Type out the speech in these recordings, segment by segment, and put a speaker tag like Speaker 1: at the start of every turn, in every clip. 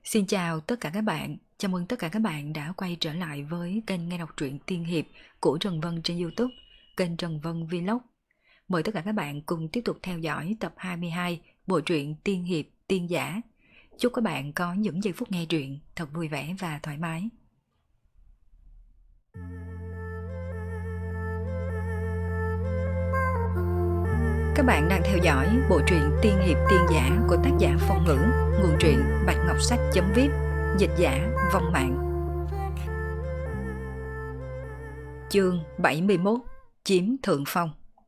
Speaker 1: Xin chào tất cả các bạn, chào mừng tất cả các bạn đã quay trở lại với kênh nghe đọc truyện tiên hiệp của Trần Vân trên YouTube, kênh Trần Vân Vlog. Mời tất cả các bạn cùng tiếp tục theo dõi tập 22 bộ truyện tiên hiệp tiên giả. Chúc các bạn có những giây phút nghe truyện thật vui vẻ và thoải mái. Các bạn đang theo dõi bộ truyện tiên hiệp tiên giả của tác giả Phong Ngữ, nguồn truyện Bạch Ngọc Sách.vip, dịch giả Vong Mạng. Chương 71, chiếm thượng phong.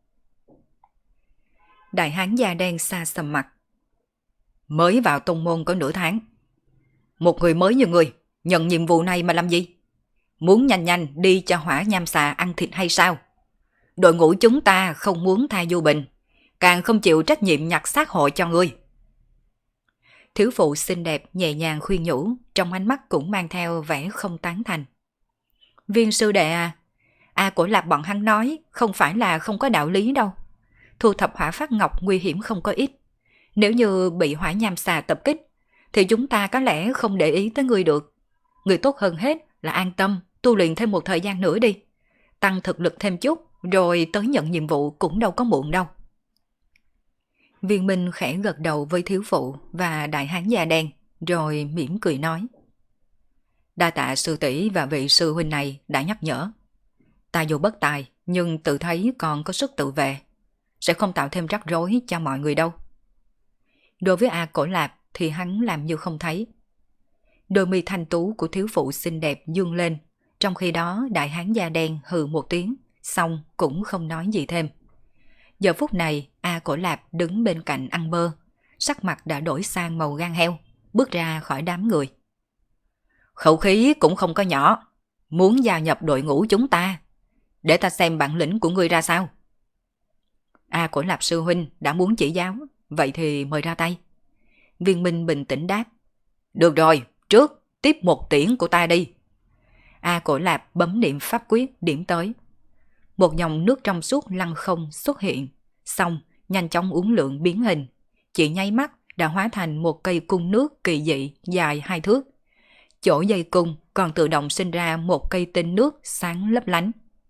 Speaker 1: Đại hán da đen xa sầm mặt. Mới vào tông môn có nửa tháng, một người mới như người nhận nhiệm vụ này mà làm gì? Muốn nhanh nhanh đi cho hỏa nham xà ăn thịt hay sao? Đội ngũ chúng ta không muốn tha du bình, càng không chịu trách nhiệm nhặt xác hộ cho ngươi. Thiếu phụ xinh đẹp nhẹ nhàng khuyên nhủ, trong ánh mắt cũng mang theo vẻ không tán thành. Viên sư đệ à, Cổ Lạp bọn hắn nói không phải là không có đạo lý đâu. Thu thập hỏa phát ngọc nguy hiểm không có ít. Nếu như bị hỏa nham xà tập kích, thì chúng ta có lẽ không để ý tới ngươi được. Người tốt hơn hết là an tâm tu luyện thêm một thời gian nữa đi. Tăng thực lực thêm chút, rồi tới nhận nhiệm vụ cũng đâu có muộn đâu. Viên Minh khẽ gật đầu với thiếu phụ và đại hán da đen, rồi mỉm cười nói. Đa tạ sư tỷ và vị sư huynh này đã nhắc nhở. Ta dù bất tài, nhưng tự thấy còn có sức tự vệ, sẽ không tạo thêm rắc rối cho mọi người đâu. Đối với A Cổ Lạp thì hắn làm như không thấy. Đôi mi thanh tú của thiếu phụ xinh đẹp dương lên, trong khi đó đại hán da đen hừ một tiếng, xong cũng không nói gì thêm. Giờ phút này A Cổ Lạp đứng bên cạnh ăn bơ, sắc mặt đã đổi sang màu gan heo, bước ra khỏi đám người. Khẩu khí cũng không có nhỏ, muốn gia nhập đội ngũ chúng ta, để ta xem bản lĩnh của ngươi ra sao. A Cổ Lạp sư huynh đã muốn chỉ giáo, vậy thì mời ra tay. Viên Minh bình tĩnh đáp. Được rồi, trước tiếp một tiễn của ta đi. A Cổ Lạp bấm niệm pháp quyết điểm tới. Một dòng nước trong suốt lăng không xuất hiện, xong nhanh chóng uốn lượn biến hình, chỉ nháy mắt đã hóa thành một cây cung nước kỳ dị dài 2 thước. Chỗ dây cung còn tự động sinh ra một cây tinh nước sáng lấp lánh.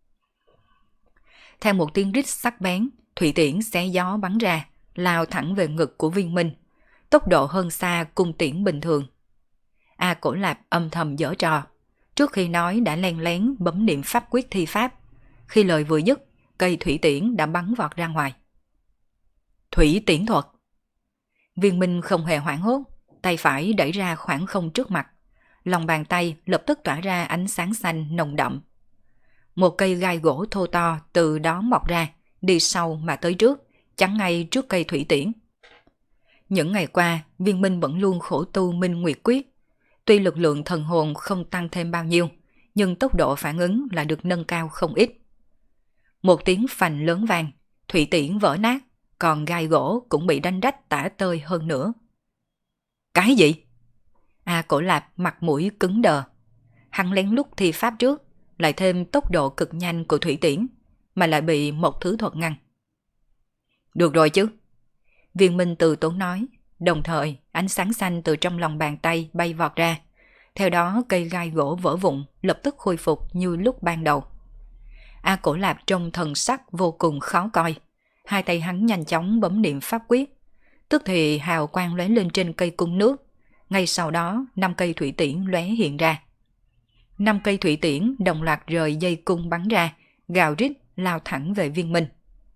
Speaker 1: Theo một tiếng rít sắc bén, thủy tiễn xé gió bắn ra, lao thẳng về ngực của Viên Minh, tốc độ hơn xa cung tiễn bình thường. A Cổ Lạp âm thầm giở trò, trước khi nói đã len lén bấm niệm pháp quyết thi pháp. Khi lời vừa dứt, cây thủy tiễn đã bắn vọt ra ngoài. Thủy tiễn thuật. Viên Minh không hề hoảng hốt, tay phải đẩy ra khoảng không trước mặt, lòng bàn tay lập tức tỏa ra ánh sáng xanh nồng đậm. Một cây gai gỗ thô to từ đó mọc ra, đi sau mà tới trước, chắn ngay trước cây thủy tiễn. Những ngày qua, Viên Minh vẫn luôn khổ tu Minh Nguyệt Quyết. Tuy lực lượng thần hồn không tăng thêm bao nhiêu, nhưng tốc độ phản ứng là được nâng cao không ít. Một tiếng phành lớn vang, thủy tiễn vỡ nát, còn gai gỗ cũng bị đánh rách tả tơi hơn nữa. Cái gì? A Cổ Lạp mặt mũi cứng đờ. Hắn lén lút thi pháp trước, lại thêm tốc độ cực nhanh của thủy tiễn, mà lại bị một thứ thuật ngăn. Được rồi chứ. Viên Minh từ tốn nói, đồng thời ánh sáng xanh từ trong lòng bàn tay bay vọt ra. Theo đó cây gai gỗ vỡ vụn lập tức khôi phục như lúc ban đầu. A Cổ Lạp trong thần sắc vô cùng khó coi. Hai tay hắn nhanh chóng bấm niệm pháp quyết. Tức thì hào quang lóe lên trên cây cung nước. Ngay sau đó 5 cây thủy tiễn lóe hiện ra. 5 cây thủy tiễn đồng loạt rời dây cung bắn ra, gào rít lao thẳng về Viên Minh.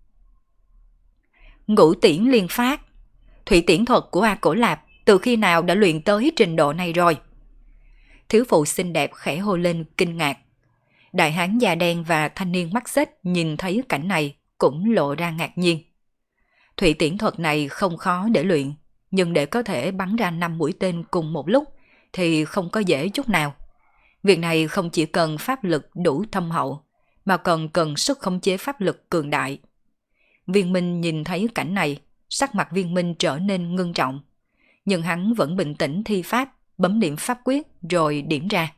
Speaker 1: Ngũ tiễn liên phát. Thủy tiễn thuật của A Cổ Lạp từ khi nào đã luyện tới trình độ này rồi? Thiếu phụ xinh đẹp khẽ hô lên kinh ngạc. Đại hán da đen và thanh niên mắt xếch nhìn thấy cảnh này cũng lộ ra ngạc nhiên. Thủy tiễn thuật này không khó để luyện, nhưng để có thể bắn ra 5 mũi tên cùng một lúc thì không có dễ chút nào. Việc này không chỉ cần pháp lực đủ thâm hậu, mà còn cần sức khống chế pháp lực cường đại. Viên Minh nhìn thấy cảnh này, sắc mặt Viên Minh trở nên ngưng trọng. Nhưng hắn vẫn bình tĩnh thi pháp, bấm niệm pháp quyết rồi điểm ra.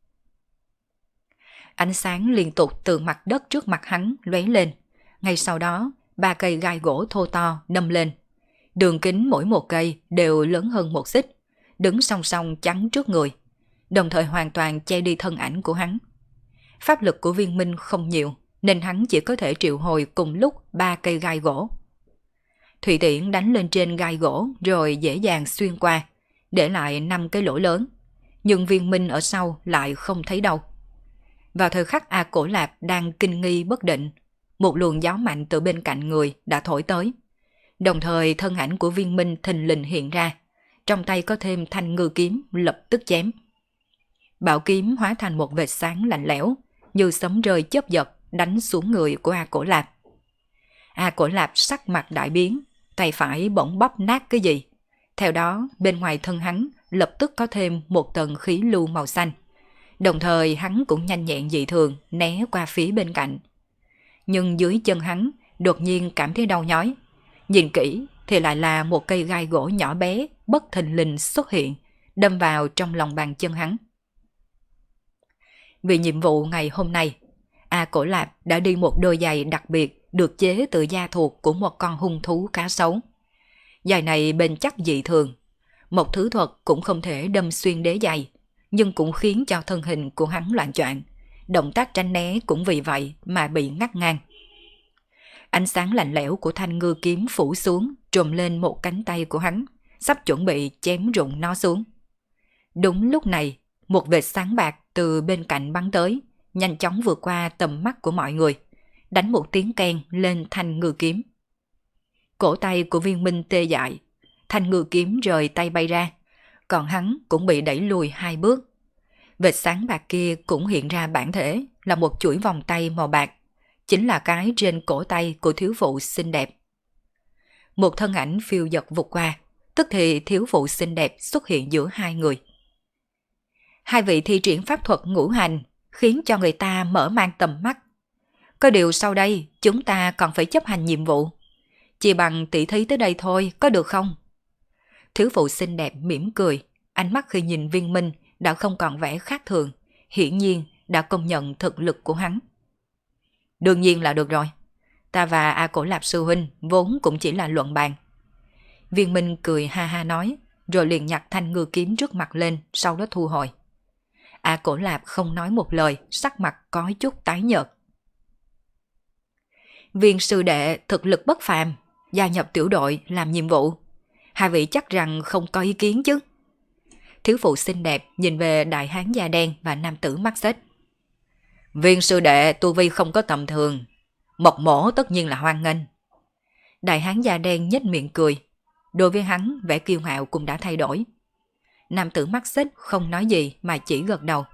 Speaker 1: Ánh sáng liên tục từ mặt đất trước mặt hắn lóe lên. Ngay sau đó, 3 cây gai gỗ thô to đâm lên. Đường kính mỗi một cây đều lớn hơn một xích, đứng song song chắn trước người, đồng thời hoàn toàn che đi thân ảnh của hắn. Pháp lực của Viên Minh không nhiều, nên hắn chỉ có thể triệu hồi cùng lúc 3 cây gai gỗ. Thủy Tiễn đánh lên trên gai gỗ rồi dễ dàng xuyên qua, để lại 5 cái lỗ lớn, nhưng Viên Minh ở sau lại không thấy đâu. Vào thời khắc A Cổ Lạp đang kinh nghi bất định, một luồng gió mạnh từ bên cạnh người đã thổi tới. Đồng thời thân ảnh của Viên Minh thình lình hiện ra, trong tay có thêm thanh ngư kiếm lập tức chém. Bảo kiếm hóa thành một vệt sáng lạnh lẽo, như sấm rơi chớp giật đánh xuống người của A Cổ Lạp. A Cổ Lạp sắc mặt đại biến, tay phải bỗng bóp nát cái gì. Theo đó bên ngoài thân hắn lập tức có thêm một tầng khí lưu màu xanh. Đồng thời hắn cũng nhanh nhẹn dị thường né qua phía bên cạnh. Nhưng dưới chân hắn đột nhiên cảm thấy đau nhói. Nhìn kỹ thì lại là một cây gai gỗ nhỏ bé bất thình lình xuất hiện, đâm vào trong lòng bàn chân hắn. Vì nhiệm vụ ngày hôm nay, A Cổ Lạp đã đi một đôi giày đặc biệt được chế từ da thuộc của một con hung thú cá sấu. Giày này bền chắc dị thường, một thứ thuật cũng không thể đâm xuyên đế giày, nhưng cũng khiến cho thân hình của hắn loạn choạng, động tác tránh né cũng vì vậy mà bị ngắt ngang. Ánh sáng lạnh lẽo của thanh ngư kiếm phủ xuống, trùm lên một cánh tay của hắn, sắp chuẩn bị chém rụng nó xuống. Đúng lúc này, một vệt sáng bạc từ bên cạnh bắn tới, nhanh chóng vượt qua tầm mắt của mọi người, đánh một tiếng keng lên thanh ngư kiếm. Cổ tay của Viên Minh tê dại, thanh ngư kiếm rời tay bay ra, còn hắn cũng bị đẩy lùi 2 bước. Vệt sáng bạc kia cũng hiện ra bản thể là một chuỗi vòng tay màu bạc, chính là cái trên cổ tay của thiếu phụ xinh đẹp. Một thân ảnh phiêu dật vụt qua, tức thì thiếu phụ xinh đẹp xuất hiện giữa hai người. Hai vị thi triển pháp thuật ngũ hành khiến cho người ta mở mang tầm mắt. Có điều sau đây chúng ta còn phải chấp hành nhiệm vụ. Chỉ bằng tỉ thí tới đây thôi, có được không? Thiếu phụ xinh đẹp mỉm cười, ánh mắt khi nhìn Viên Minh đã không còn vẻ khác thường, hiển nhiên đã công nhận thực lực của hắn. Đương nhiên là được rồi. Ta và A Cổ Lạp sư huynh vốn cũng chỉ là luận bàn. Viên Minh cười ha ha nói, rồi liền nhặt thanh ngư kiếm trước mặt lên, sau đó thu hồi. A Cổ Lạp không nói một lời, sắc mặt có chút tái nhợt. Viên sư đệ thực lực bất phàm, gia nhập tiểu đội làm nhiệm vụ. Hai vị chắc rằng không có ý kiến chứ? Thiếu phụ xinh đẹp nhìn về đại hán da đen và nam tử mắt xếch. Viên sư đệ tu vi không có tầm thường, mộc mổ tất nhiên là hoan nghênh. Đại hán da đen nhếch miệng cười, đối với hắn vẻ kiêu ngạo cũng đã thay đổi. Nam tử mắt xích không nói gì mà chỉ gật đầu.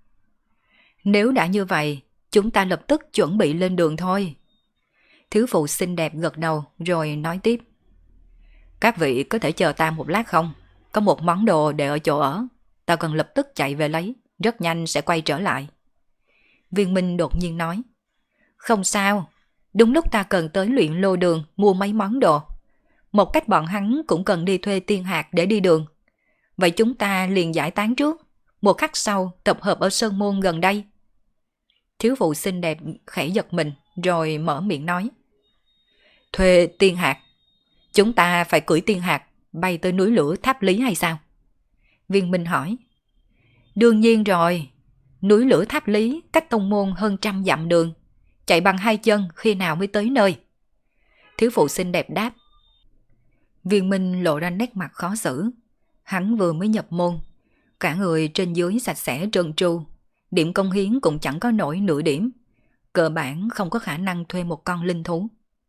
Speaker 1: Nếu đã như vậy, chúng ta lập tức chuẩn bị lên đường thôi. Thiếu phụ xinh đẹp gật đầu rồi nói tiếp. Các vị có thể chờ ta một lát không? Có một món đồ để ở chỗ ở, ta cần lập tức chạy về lấy, rất nhanh sẽ quay trở lại. Viên Minh đột nhiên nói. Không sao, đúng lúc ta cần tới luyện lô đường mua mấy món đồ. Một cách bọn hắn cũng cần đi thuê tiên hạt để đi đường. Vậy chúng ta liền giải tán trước, một khắc sau tập hợp ở Sơn Môn gần đây. Thiếu phụ xinh đẹp khẽ giật mình rồi mở miệng nói. Thuê tiên hạt? Chúng ta phải cưỡi tiên hạt bay tới núi lửa Tháp Lý hay sao? Viên Minh hỏi. Đương nhiên rồi, núi lửa Tháp Lý cách tông môn hơn 100 dặm đường, chạy bằng 2 chân khi nào mới tới nơi? Thiếu phụ xinh đẹp đáp. Viên Minh lộ ra nét mặt khó xử. Hắn vừa mới nhập môn, cả người trên dưới sạch sẽ trơn tru, điểm công hiến cũng chẳng có nổi nửa điểm, cơ bản không có khả năng thuê một con linh thú.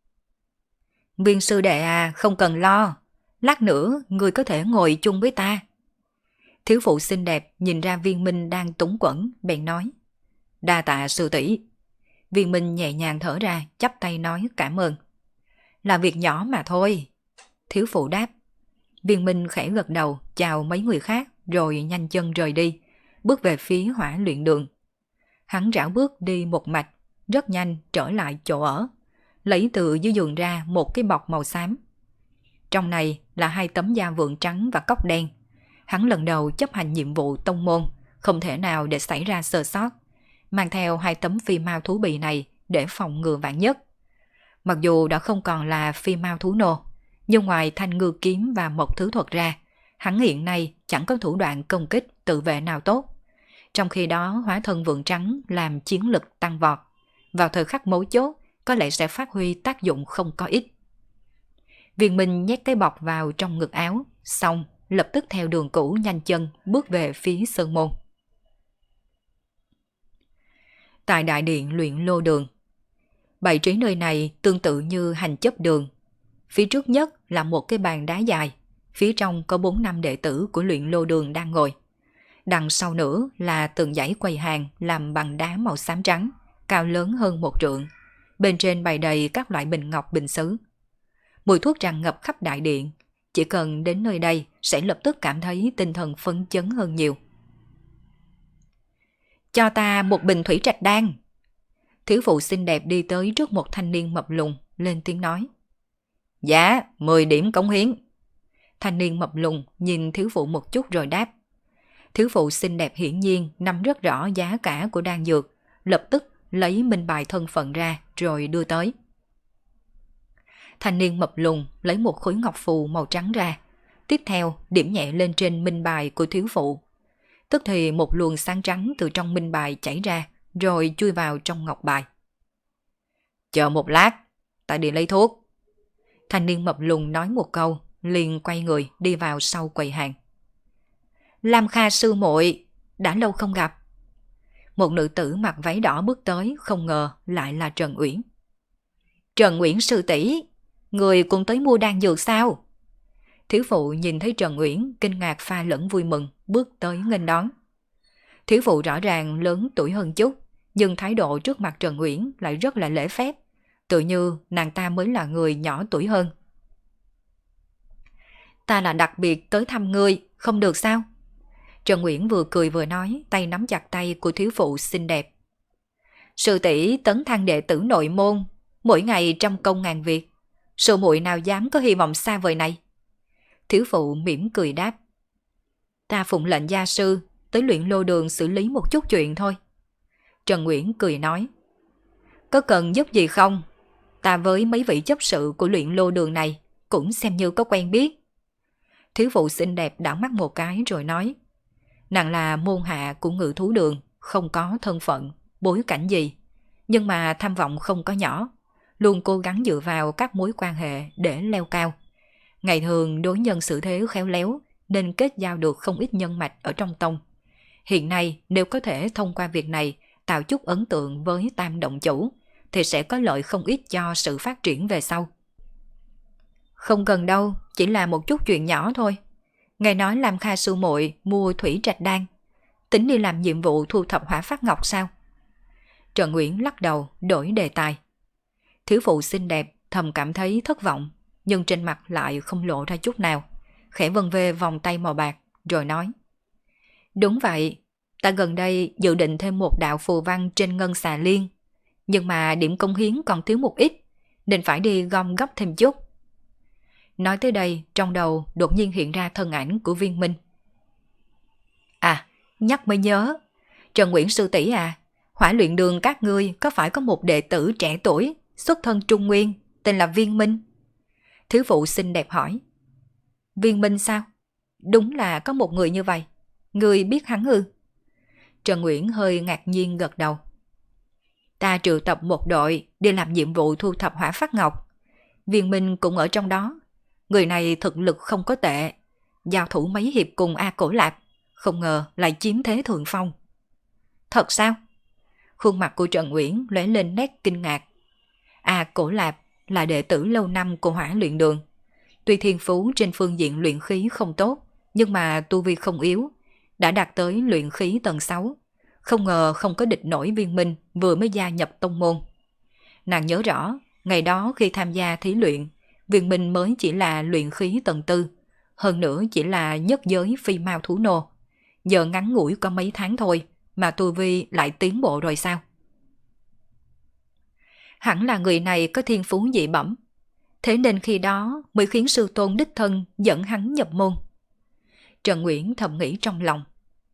Speaker 1: Viên sư đệ à, không cần lo, lát nữa người có thể ngồi chung với ta. Thiếu phụ xinh đẹp nhìn ra Viên Minh đang túng quẫn, bèn nói. Đa tạ sư tỷ. Viên Minh nhẹ nhàng thở ra, chắp tay nói cảm ơn. Là việc nhỏ mà thôi. Thiếu phụ đáp. Viên Minh khẽ gật đầu chào mấy người khác rồi nhanh chân rời đi, bước về phía hỏa luyện đường. Hắn rảo bước đi một mạch, rất nhanh trở lại chỗ ở, lấy từ dưới giường ra một cái bọc màu xám. Trong này là 2 tấm da vượn trắng và cóc đen. Hắn lần đầu chấp hành nhiệm vụ tông môn, không thể nào để xảy ra sơ sót, mang theo 2 tấm phi mao thú bì này để phòng ngừa vạn nhất. Mặc dù đã không còn là phi mao thú nô, nhưng ngoài thanh ngư kiếm và mộc thứ thuật ra, Hắn hiện nay chẳng có thủ đoạn công kích tự vệ nào tốt. Trong khi đó hóa thân vượng trắng làm chiến lực tăng vọt. Vào thời khắc mấu chốt có lẽ sẽ phát huy tác dụng không có ít. Viên Minh nhét cái bọc vào trong ngực áo, xong lập tức theo đường cũ nhanh chân bước về phía sơn môn. Tại đại điện luyện lô đường, bày trí nơi này tương tự như hành chấp đường. Phía trước nhất là một cái bàn đá dài, phía trong có 4-5 đệ tử của luyện lô đường đang ngồi. Đằng sau nữa là từng dãy quầy hàng làm bằng đá màu xám trắng, cao lớn hơn 1 trượng. Bên trên bày đầy các loại bình ngọc bình sứ. Mùi thuốc tràn ngập khắp đại điện, chỉ cần đến nơi đây sẽ lập tức cảm thấy tinh thần phấn chấn hơn nhiều. Cho ta một bình thủy trạch đan. Thiếu phụ xinh đẹp đi tới trước một thanh niên mập lùn, lên tiếng nói. Dạ, 10 điểm cống hiến. Thanh niên mập lùn nhìn thiếu phụ một chút rồi đáp. Thiếu phụ xinh đẹp hiển nhiên nắm rất rõ giá cả của đan dược, lập tức lấy minh bài thân phận ra rồi đưa tới. Thanh niên mập lùn lấy một khối ngọc phù màu trắng ra, tiếp theo điểm nhẹ lên trên minh bài của thiếu phụ. Tức thì một luồng sáng trắng từ trong minh bài chảy ra, rồi chui vào trong ngọc bài. Chờ một lát, ta đi lấy thuốc. Thanh niên mập lùn nói một câu, liền quay người đi vào sau quầy hàng. Lam Kha sư muội, đã lâu không gặp. Một nữ tử mặc váy đỏ bước tới, không ngờ lại là Trần Uyển. Trần Uyển sư tỷ, người cũng tới mua đan dược sao? Thiếu phụ nhìn thấy Trần Uyển, kinh ngạc pha lẫn vui mừng, bước tới nghênh đón. Thiếu phụ rõ ràng lớn tuổi hơn chút, nhưng thái độ trước mặt Trần Uyển lại rất là lễ phép, tự như nàng ta mới là người nhỏ tuổi hơn. Ta là đặc biệt tới thăm ngươi, không được sao? Trần Uyển vừa cười vừa nói, tay nắm chặt tay của thiếu phụ xinh đẹp. Sư tỷ tấn thăng đệ tử nội môn, mỗi ngày trăm công ngàn việc, sư muội nào dám có hy vọng xa vời này? Thiếu phụ mỉm cười đáp. Ta phụng lệnh gia sư tới luyện lô đường xử lý một chút chuyện thôi. Trần Uyển cười nói. Có cần giúp gì không? Ta với mấy vị chấp sự của luyện lô đường này cũng xem như có quen biết. Thiếu phụ xinh đẹp đảo mắt một cái rồi nói. Nàng là môn hạ của Ngự Thú Đường, không có thân phận, bối cảnh gì, nhưng mà tham vọng không có nhỏ, luôn cố gắng dựa vào các mối quan hệ để leo cao. Ngày thường đối nhân xử thế khéo léo nên kết giao được không ít nhân mạch ở trong tông. Hiện nay nếu có thể thông qua việc này tạo chút ấn tượng với Tam động chủ thì sẽ có lợi không ít cho sự phát triển về sau. Không cần đâu, chỉ là một chút chuyện nhỏ thôi. Ngài nói Lam Kha sư muội mua thủy trạch đan, tính đi làm nhiệm vụ thu thập hỏa phát ngọc sao? Trần Uyển lắc đầu đổi đề tài. Thiếu phụ xinh đẹp thầm cảm thấy thất vọng, nhưng trên mặt lại không lộ ra chút nào, khẽ vân về vòng tay màu bạc rồi nói. Đúng vậy, ta gần đây dự định thêm một đạo phù văn trên ngân xà liên, nhưng mà điểm công hiến còn thiếu một ít, nên phải đi gom góp thêm chút. Nói tới đây, trong đầu đột nhiên hiện ra thân ảnh của Viên Minh. À, nhắc mới nhớ, Trần Nguyễn sư tỷ à, Hỏa luyện đường các ngươi có phải có một đệ tử trẻ tuổi, xuất thân Trung Nguyên, tên là Viên Minh? Thiếu phụ xinh đẹp hỏi. Viên Minh sao? Đúng là có một người như vậy. Ngươi biết hắn ư? Trần Nguyễn hơi ngạc nhiên gật đầu. Ta triệu tập một đội đi làm nhiệm vụ thu thập hỏa phát ngọc. Viên Minh cũng ở trong đó. Người này thực lực không có tệ, giao thủ mấy hiệp cùng A Cổ Lạp, không ngờ lại chiếm thế thượng phong. Thật sao? Khuôn mặt của Trần Uyển lóe lên nét kinh ngạc. A Cổ Lạp là đệ tử lâu năm của Hỏa luyện đường. Tuy thiên phú trên phương diện luyện khí không tốt, nhưng mà tu vi không yếu, đã đạt tới luyện khí tầng 6. Không ngờ không có địch nổi Viên Minh vừa mới gia nhập tông môn. Nàng nhớ rõ, ngày đó khi tham gia thí luyện, Viên Minh mới chỉ là luyện khí tầng 4, hơn nữa chỉ là nhất giới phi mao thú nô. Giờ ngắn ngủi có mấy tháng thôi mà tu vi lại tiến bộ rồi sao? Hẳn là người này có thiên phú dị bẩm, thế nên khi đó mới khiến sư tôn đích thân dẫn hắn nhập môn. Trần Uyển thầm nghĩ trong lòng.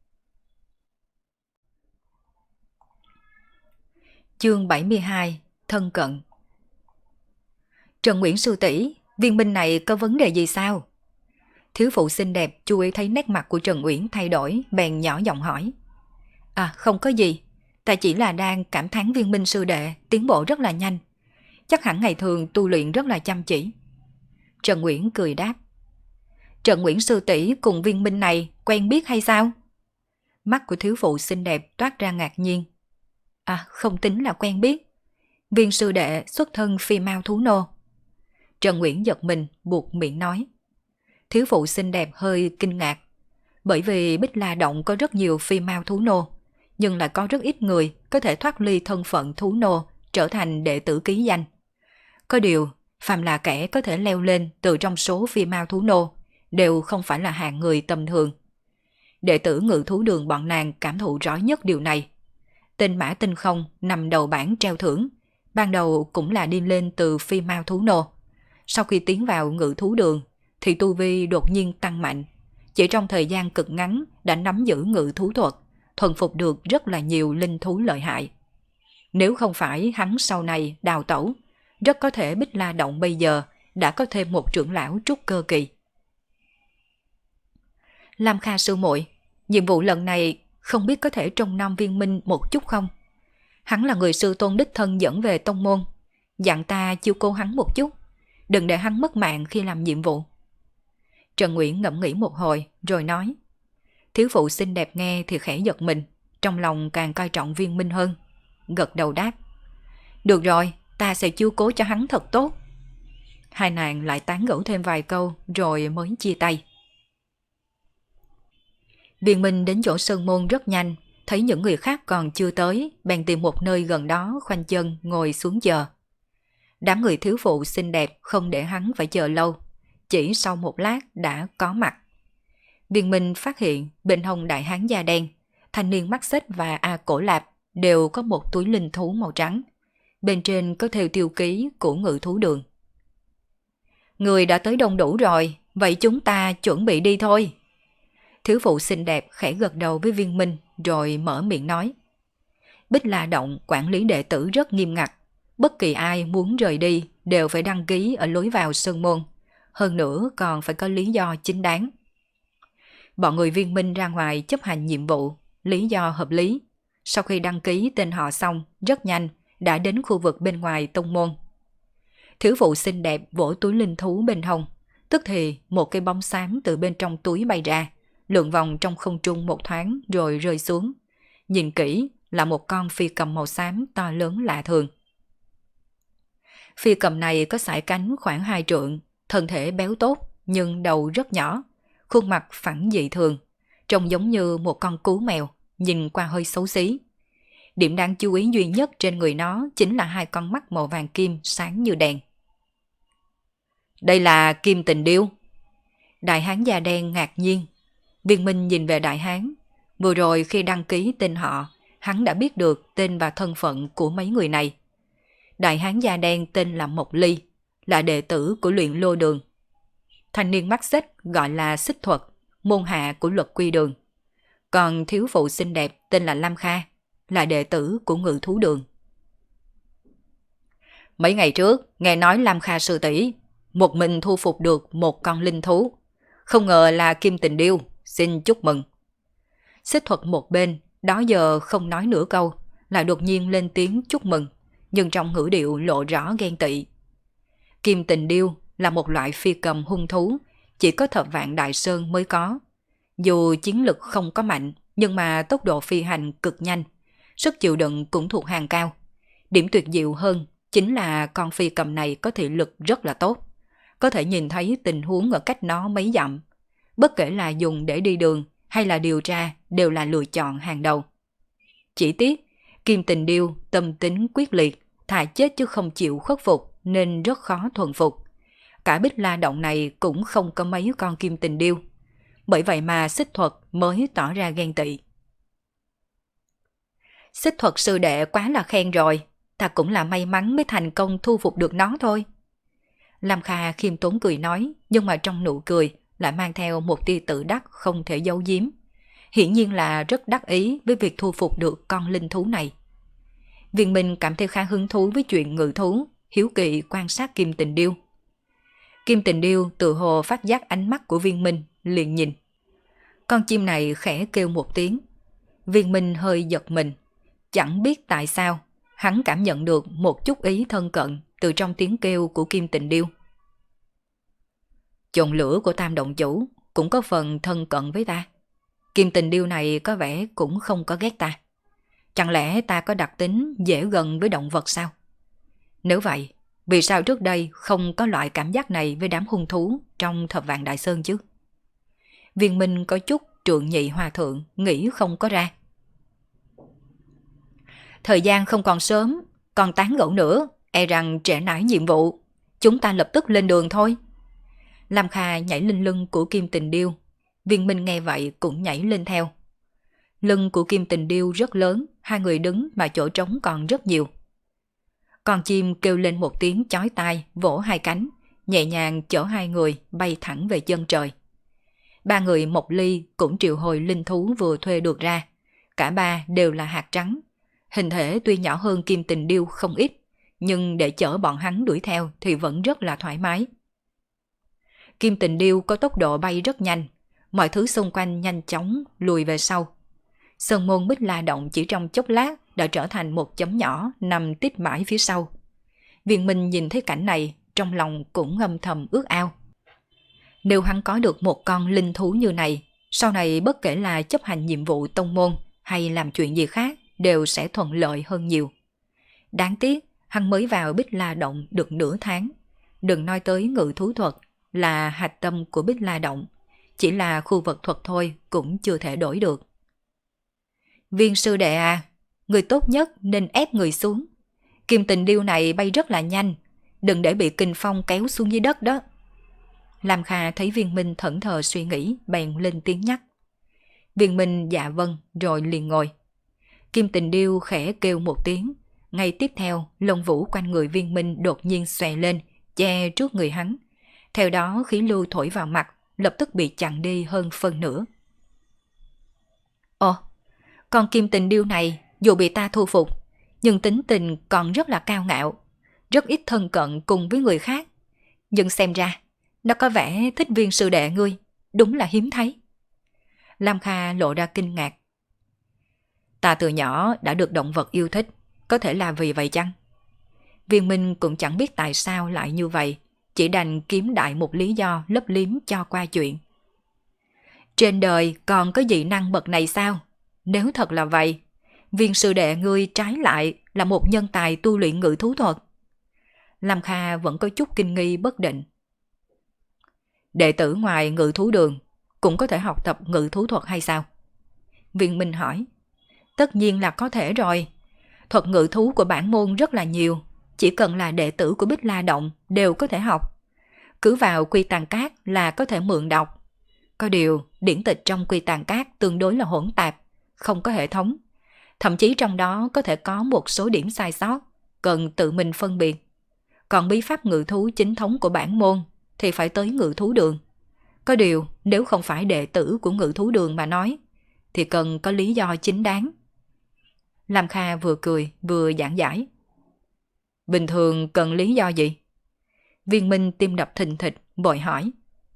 Speaker 1: Chương 72, thân cận. Trần Uyển sư tỷ, Viên Minh này có vấn đề gì sao? Thiếu phụ xinh đẹp chú ý thấy nét mặt của Trần Uyển thay đổi, bèn nhỏ giọng hỏi. À, không có gì, ta chỉ là đang cảm thán Viên Minh sư đệ tiến bộ rất là nhanh. Chắc hẳn ngày thường tu luyện rất là chăm chỉ. Trần Uyển cười đáp. Trần Uyển sư tỷ cùng Viên Minh này quen biết hay sao? Mắt của thiếu phụ xinh đẹp toát ra ngạc nhiên. À, không tính là quen biết. Viên sư đệ xuất thân phi mao thú nô. Trần Uyển giật mình, buộc miệng nói. Thiếu phụ xinh đẹp hơi kinh ngạc. Bởi vì Bích La Động có rất nhiều phi mao thú nô, nhưng lại có rất ít người có thể thoát ly thân phận thú nô trở thành đệ tử ký danh. Có điều, phàm là kẻ có thể leo lên từ trong số phi mao thú nô đều không phải là hạng người tầm thường. Đệ tử Ngự Thú Đường bọn nàng cảm thụ rõ nhất điều này. Tên Mã Tinh Không nằm đầu bảng treo thưởng, ban đầu cũng là đi lên từ phi mao thú nô. Sau khi tiến vào Ngự Thú Đường thì tu vi đột nhiên tăng mạnh. Chỉ trong thời gian cực ngắn đã nắm giữ ngự thú thuật, thuần phục được rất là nhiều linh thú lợi hại. Nếu không phải hắn sau này đào tẩu, rất có thể Bích La Động bây giờ đã có thêm một trưởng lão trúc cơ kỳ. Lam Kha sư muội, nhiệm vụ lần này không biết có thể trông nom Viên Minh một chút không? Hắn là người sư tôn đích thân dẫn về tông môn, dặn ta chiếu cố hắn một chút, đừng để hắn mất mạng khi làm nhiệm vụ. Trần Uyển ngẫm nghĩ một hồi rồi nói. Thiếu phụ xinh đẹp nghe thì khẽ giật mình, trong lòng càng coi trọng Viên Minh hơn, gật đầu đáp. Được rồi, ta sẽ chiếu cố cho hắn thật tốt. Hai nàng lại tán gẫu thêm vài câu rồi mới chia tay. Viên Minh đến chỗ sơn môn rất nhanh, thấy những người khác còn chưa tới, bèn tìm một nơi gần đó khoanh chân ngồi xuống chờ. Đám người thiếu phụ xinh đẹp không để hắn phải chờ lâu, chỉ sau một lát đã có mặt. Viên Minh phát hiện bên hông đại hán da đen, thanh niên mắt xích và A Cổ Lạp đều có một túi linh thú màu trắng. Bên trên có theo tiêu ký của Ngự Thú Đường. Người đã tới đông đủ rồi, vậy chúng ta chuẩn bị đi thôi. Thiếu phụ xinh đẹp khẽ gật đầu với Viên Minh rồi mở miệng nói. Bích La Động quản lý đệ tử rất nghiêm ngặt, bất kỳ ai muốn rời đi đều phải đăng ký ở lối vào sơn môn, hơn nữa còn phải có lý do chính đáng. Bọn người Viên Minh ra ngoài chấp hành nhiệm vụ, lý do hợp lý. Sau khi đăng ký tên họ xong, rất nhanh đã đến khu vực bên ngoài tông môn. Thiếu phụ xinh đẹp vỗ túi linh thú bên hông, tức thì một cái bóng xám từ bên trong túi bay ra, lượn vòng trong không trung một thoáng rồi rơi xuống. Nhìn kỹ là một con phi cầm màu xám to lớn lạ thường. Phi cầm này có sải cánh khoảng 2 trượng, thân thể béo tốt nhưng đầu rất nhỏ, khuôn mặt phẳng dị thường, trông giống như một con cú mèo, nhìn qua hơi xấu xí. Điểm đáng chú ý duy nhất trên người nó chính là 2 con mắt màu vàng kim sáng như đèn. Đây là Kim Tình Điêu. Đại hán da đen ngạc nhiên. Viên Minh nhìn về đại hán. Vừa rồi khi đăng ký tên họ, hắn đã biết được tên và thân phận của mấy người này. Đại hán da đen tên là Mộc Ly, là đệ tử của Luyện Lô Đường. Thanh niên mắt xích gọi là Xích Thuật, môn hạ của Luật Quy Đường. Còn thiếu phụ xinh đẹp tên là Lam Kha, là đệ tử của Ngự Thú Đường. Mấy ngày trước, nghe nói Lam Kha sư tỷ một mình thu phục được một con linh thú. Không ngờ là Kim Tình Điêu, xin chúc mừng. Xích Thuật một bên, đó giờ không nói nửa câu, lại đột nhiên lên tiếng chúc mừng, nhưng trong ngữ điệu lộ rõ ghen tị. Kim Tình Điêu là một loại phi cầm hung thú, chỉ có Thập Vạn Đại Sơn mới có. Dù chiến lực không có mạnh, nhưng mà tốc độ phi hành cực nhanh, sức chịu đựng cũng thuộc hàng cao. Điểm tuyệt diệu hơn chính là con phi cầm này có thị lực rất là tốt, có thể nhìn thấy tình huống ở cách nó mấy dặm. Bất kể là dùng để đi đường hay là điều tra đều là lựa chọn hàng đầu. Chỉ tiếc, Kim Tình Điêu tâm tính quyết liệt, thà chết chứ không chịu khuất phục nên rất khó thuần phục. Cả Bích La Động này cũng không có mấy con Kim Tình Điêu. Bởi vậy mà Xích Thuật mới tỏ ra ghen tị. Xích Thuật sư đệ quá là khen rồi, ta cũng là may mắn mới thành công thu phục được nó thôi. Lam Kha khiêm tốn cười nói, nhưng mà trong nụ cười lại mang theo một tia tự đắc không thể giấu giếm. Hiển nhiên là rất đắc ý với việc thu phục được con linh thú này. Viên Minh cảm thấy khá hứng thú với chuyện ngự thú, hiếu kỳ quan sát Kim Tình Điêu. Kim Tình Điêu tự hồ phát giác ánh mắt của Viên Minh, liền nhìn. Con chim này khẽ kêu một tiếng. Viên Minh hơi giật mình. Chẳng biết tại sao, hắn cảm nhận được một chút ý thân cận từ trong tiếng kêu của Kim Tình Điêu. Chồn lửa của Tam Động Chủ cũng có phần thân cận với ta. Kim Tình Điêu này có vẻ cũng không có ghét ta. Chẳng lẽ ta có đặc tính dễ gần với động vật sao? Nếu vậy, vì sao trước đây không có loại cảm giác này với đám hung thú trong Thập Vạn Đại Sơn chứ? Viên Minh có chút trượng nhị hòa thượng, nghĩ không có ra. Thời gian không còn sớm, còn tán gẫu nữa, e rằng trễ nải nhiệm vụ. Chúng ta lập tức lên đường thôi. Lam Kha nhảy lên lưng của Kim Tình Điêu. Viên Minh nghe vậy cũng nhảy lên theo. Lưng của Kim Tình Điêu rất lớn, hai người đứng mà chỗ trống còn rất nhiều. Con chim kêu lên một tiếng chói tai, vỗ hai cánh, nhẹ nhàng chở hai người bay thẳng về chân trời. Ba người Mộc Ly cũng triệu hồi linh thú vừa thuê được ra. Cả ba đều là hạt trắng. Hình thể tuy nhỏ hơn Kim Tình Điêu không ít, nhưng để chở bọn hắn đuổi theo thì vẫn rất là thoải mái. Kim Tình Điêu có tốc độ bay rất nhanh, mọi thứ xung quanh nhanh chóng lùi về sau. Sơn môn Bích La Động chỉ trong chốc lát đã trở thành một chấm nhỏ nằm tít mãi phía sau. Viên Minh nhìn thấy cảnh này, trong lòng cũng ngâm thầm ước ao. Nếu hắn có được một con linh thú như này, sau này bất kể là chấp hành nhiệm vụ tông môn hay làm chuyện gì khác đều sẽ thuận lợi hơn nhiều. Đáng tiếc, hắn mới vào Bích La Động được nửa tháng. Đừng nói tới ngự thú thuật là hạch tâm của Bích La Động, chỉ là khu vực thuật thôi cũng chưa thể đổi được. Viên sư đệ à, người tốt nhất nên ép người xuống. Kim Tình Điêu này bay rất là nhanh, đừng để bị kình phong kéo xuống dưới đất đó. Lam Kha thấy Viên Minh thẫn thờ suy nghĩ, bèn lên tiếng nhắc. Viên Minh dạ vâng rồi liền ngồi. Kim Tình Điêu khẽ kêu một tiếng, ngay tiếp theo lông vũ quanh người Viên Minh đột nhiên xòe lên, che trước người hắn. Theo đó khí lưu thổi vào mặt, lập tức bị chặn đi hơn phân nửa. Ồ, con Kim Tình Điêu này dù bị ta thu phục, nhưng tính tình còn rất là cao ngạo, rất ít thân cận cùng với người khác. Nhưng xem ra, nó có vẻ thích Viên sư đệ ngươi, đúng là hiếm thấy. Lam Kha lộ ra kinh ngạc. Ta từ nhỏ đã được động vật yêu thích, có thể là vì vậy chăng? Viên Minh cũng chẳng biết tại sao lại như vậy, chỉ đành kiếm đại một lý do lấp liếm cho qua chuyện. Trên đời còn có dị năng bậc này sao? Nếu thật là vậy, Viên sư đệ ngươi trái lại là một nhân tài tu luyện ngự thú thuật. Lam Kha vẫn có chút kinh nghi bất định. Đệ tử ngoài ngự thú đường cũng có thể học tập ngự thú thuật hay sao? Viên Minh hỏi. Tất nhiên là có thể rồi. Thuật ngự thú của bản môn rất là nhiều, chỉ cần là đệ tử của Bích La Động đều có thể học. Cứ vào Quy Tàn Cát là có thể mượn đọc. Có điều, điển tịch trong Quy Tàn Cát tương đối là hỗn tạp, không có hệ thống. Thậm chí trong đó có thể có một số điểm sai sót, cần tự mình phân biệt. Còn bí pháp ngự thú chính thống của bản môn thì phải tới ngự thú đường. Có điều, nếu không phải đệ tử của ngự thú đường mà nói, thì cần có lý do chính đáng. Lam Kha vừa cười vừa giảng giải. Bình thường cần lý do gì? Viên Minh tim đập thình thịch, vội hỏi.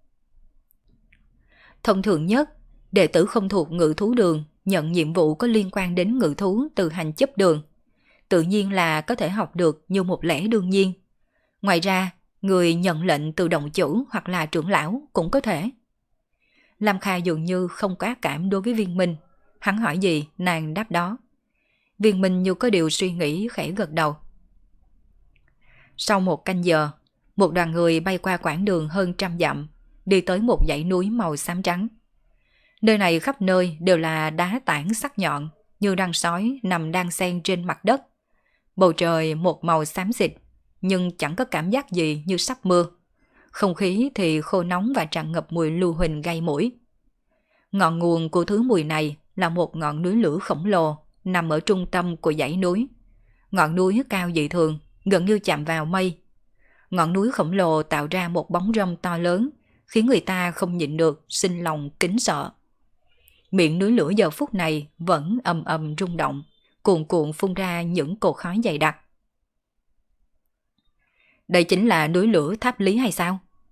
Speaker 1: Thông thường nhất, đệ tử không thuộc ngự thú đường nhận nhiệm vụ có liên quan đến ngự thú từ hành chấp đường. Tự nhiên là có thể học được như một lẽ đương nhiên. Ngoài ra, người nhận lệnh từ động chủ hoặc là trưởng lão cũng có thể. Lam Kha dường như không có ác cảm đối với Viên Minh. Hắn hỏi gì, nàng đáp đó. Viên Minh như có điều suy nghĩ khẽ gật đầu. Sau một canh giờ, một đoàn người bay qua quãng đường hơn 100 dặm, đi tới một dãy núi màu xám trắng. Nơi này khắp nơi đều là đá tảng sắc nhọn, như răng sói nằm đan xen trên mặt đất. Bầu trời một màu xám xịt, nhưng chẳng có cảm giác gì như sắp mưa. Không khí thì khô nóng và tràn ngập mùi lưu huỳnh gây mũi. Ngọn nguồn của thứ mùi này là một ngọn núi lửa khổng lồ nằm ở trung tâm của dãy núi. Ngọn núi cao dị thường, gần như chạm vào mây. Ngọn núi khổng lồ tạo ra một bóng râm to lớn, khiến người ta không nhịn được sinh lòng kính sợ. Miệng núi lửa giờ phút này vẫn ầm ầm rung động, cuồn cuộn phun ra những cột khói dày đặc. Đây chính là núi lửa Tháp Lý hay sao?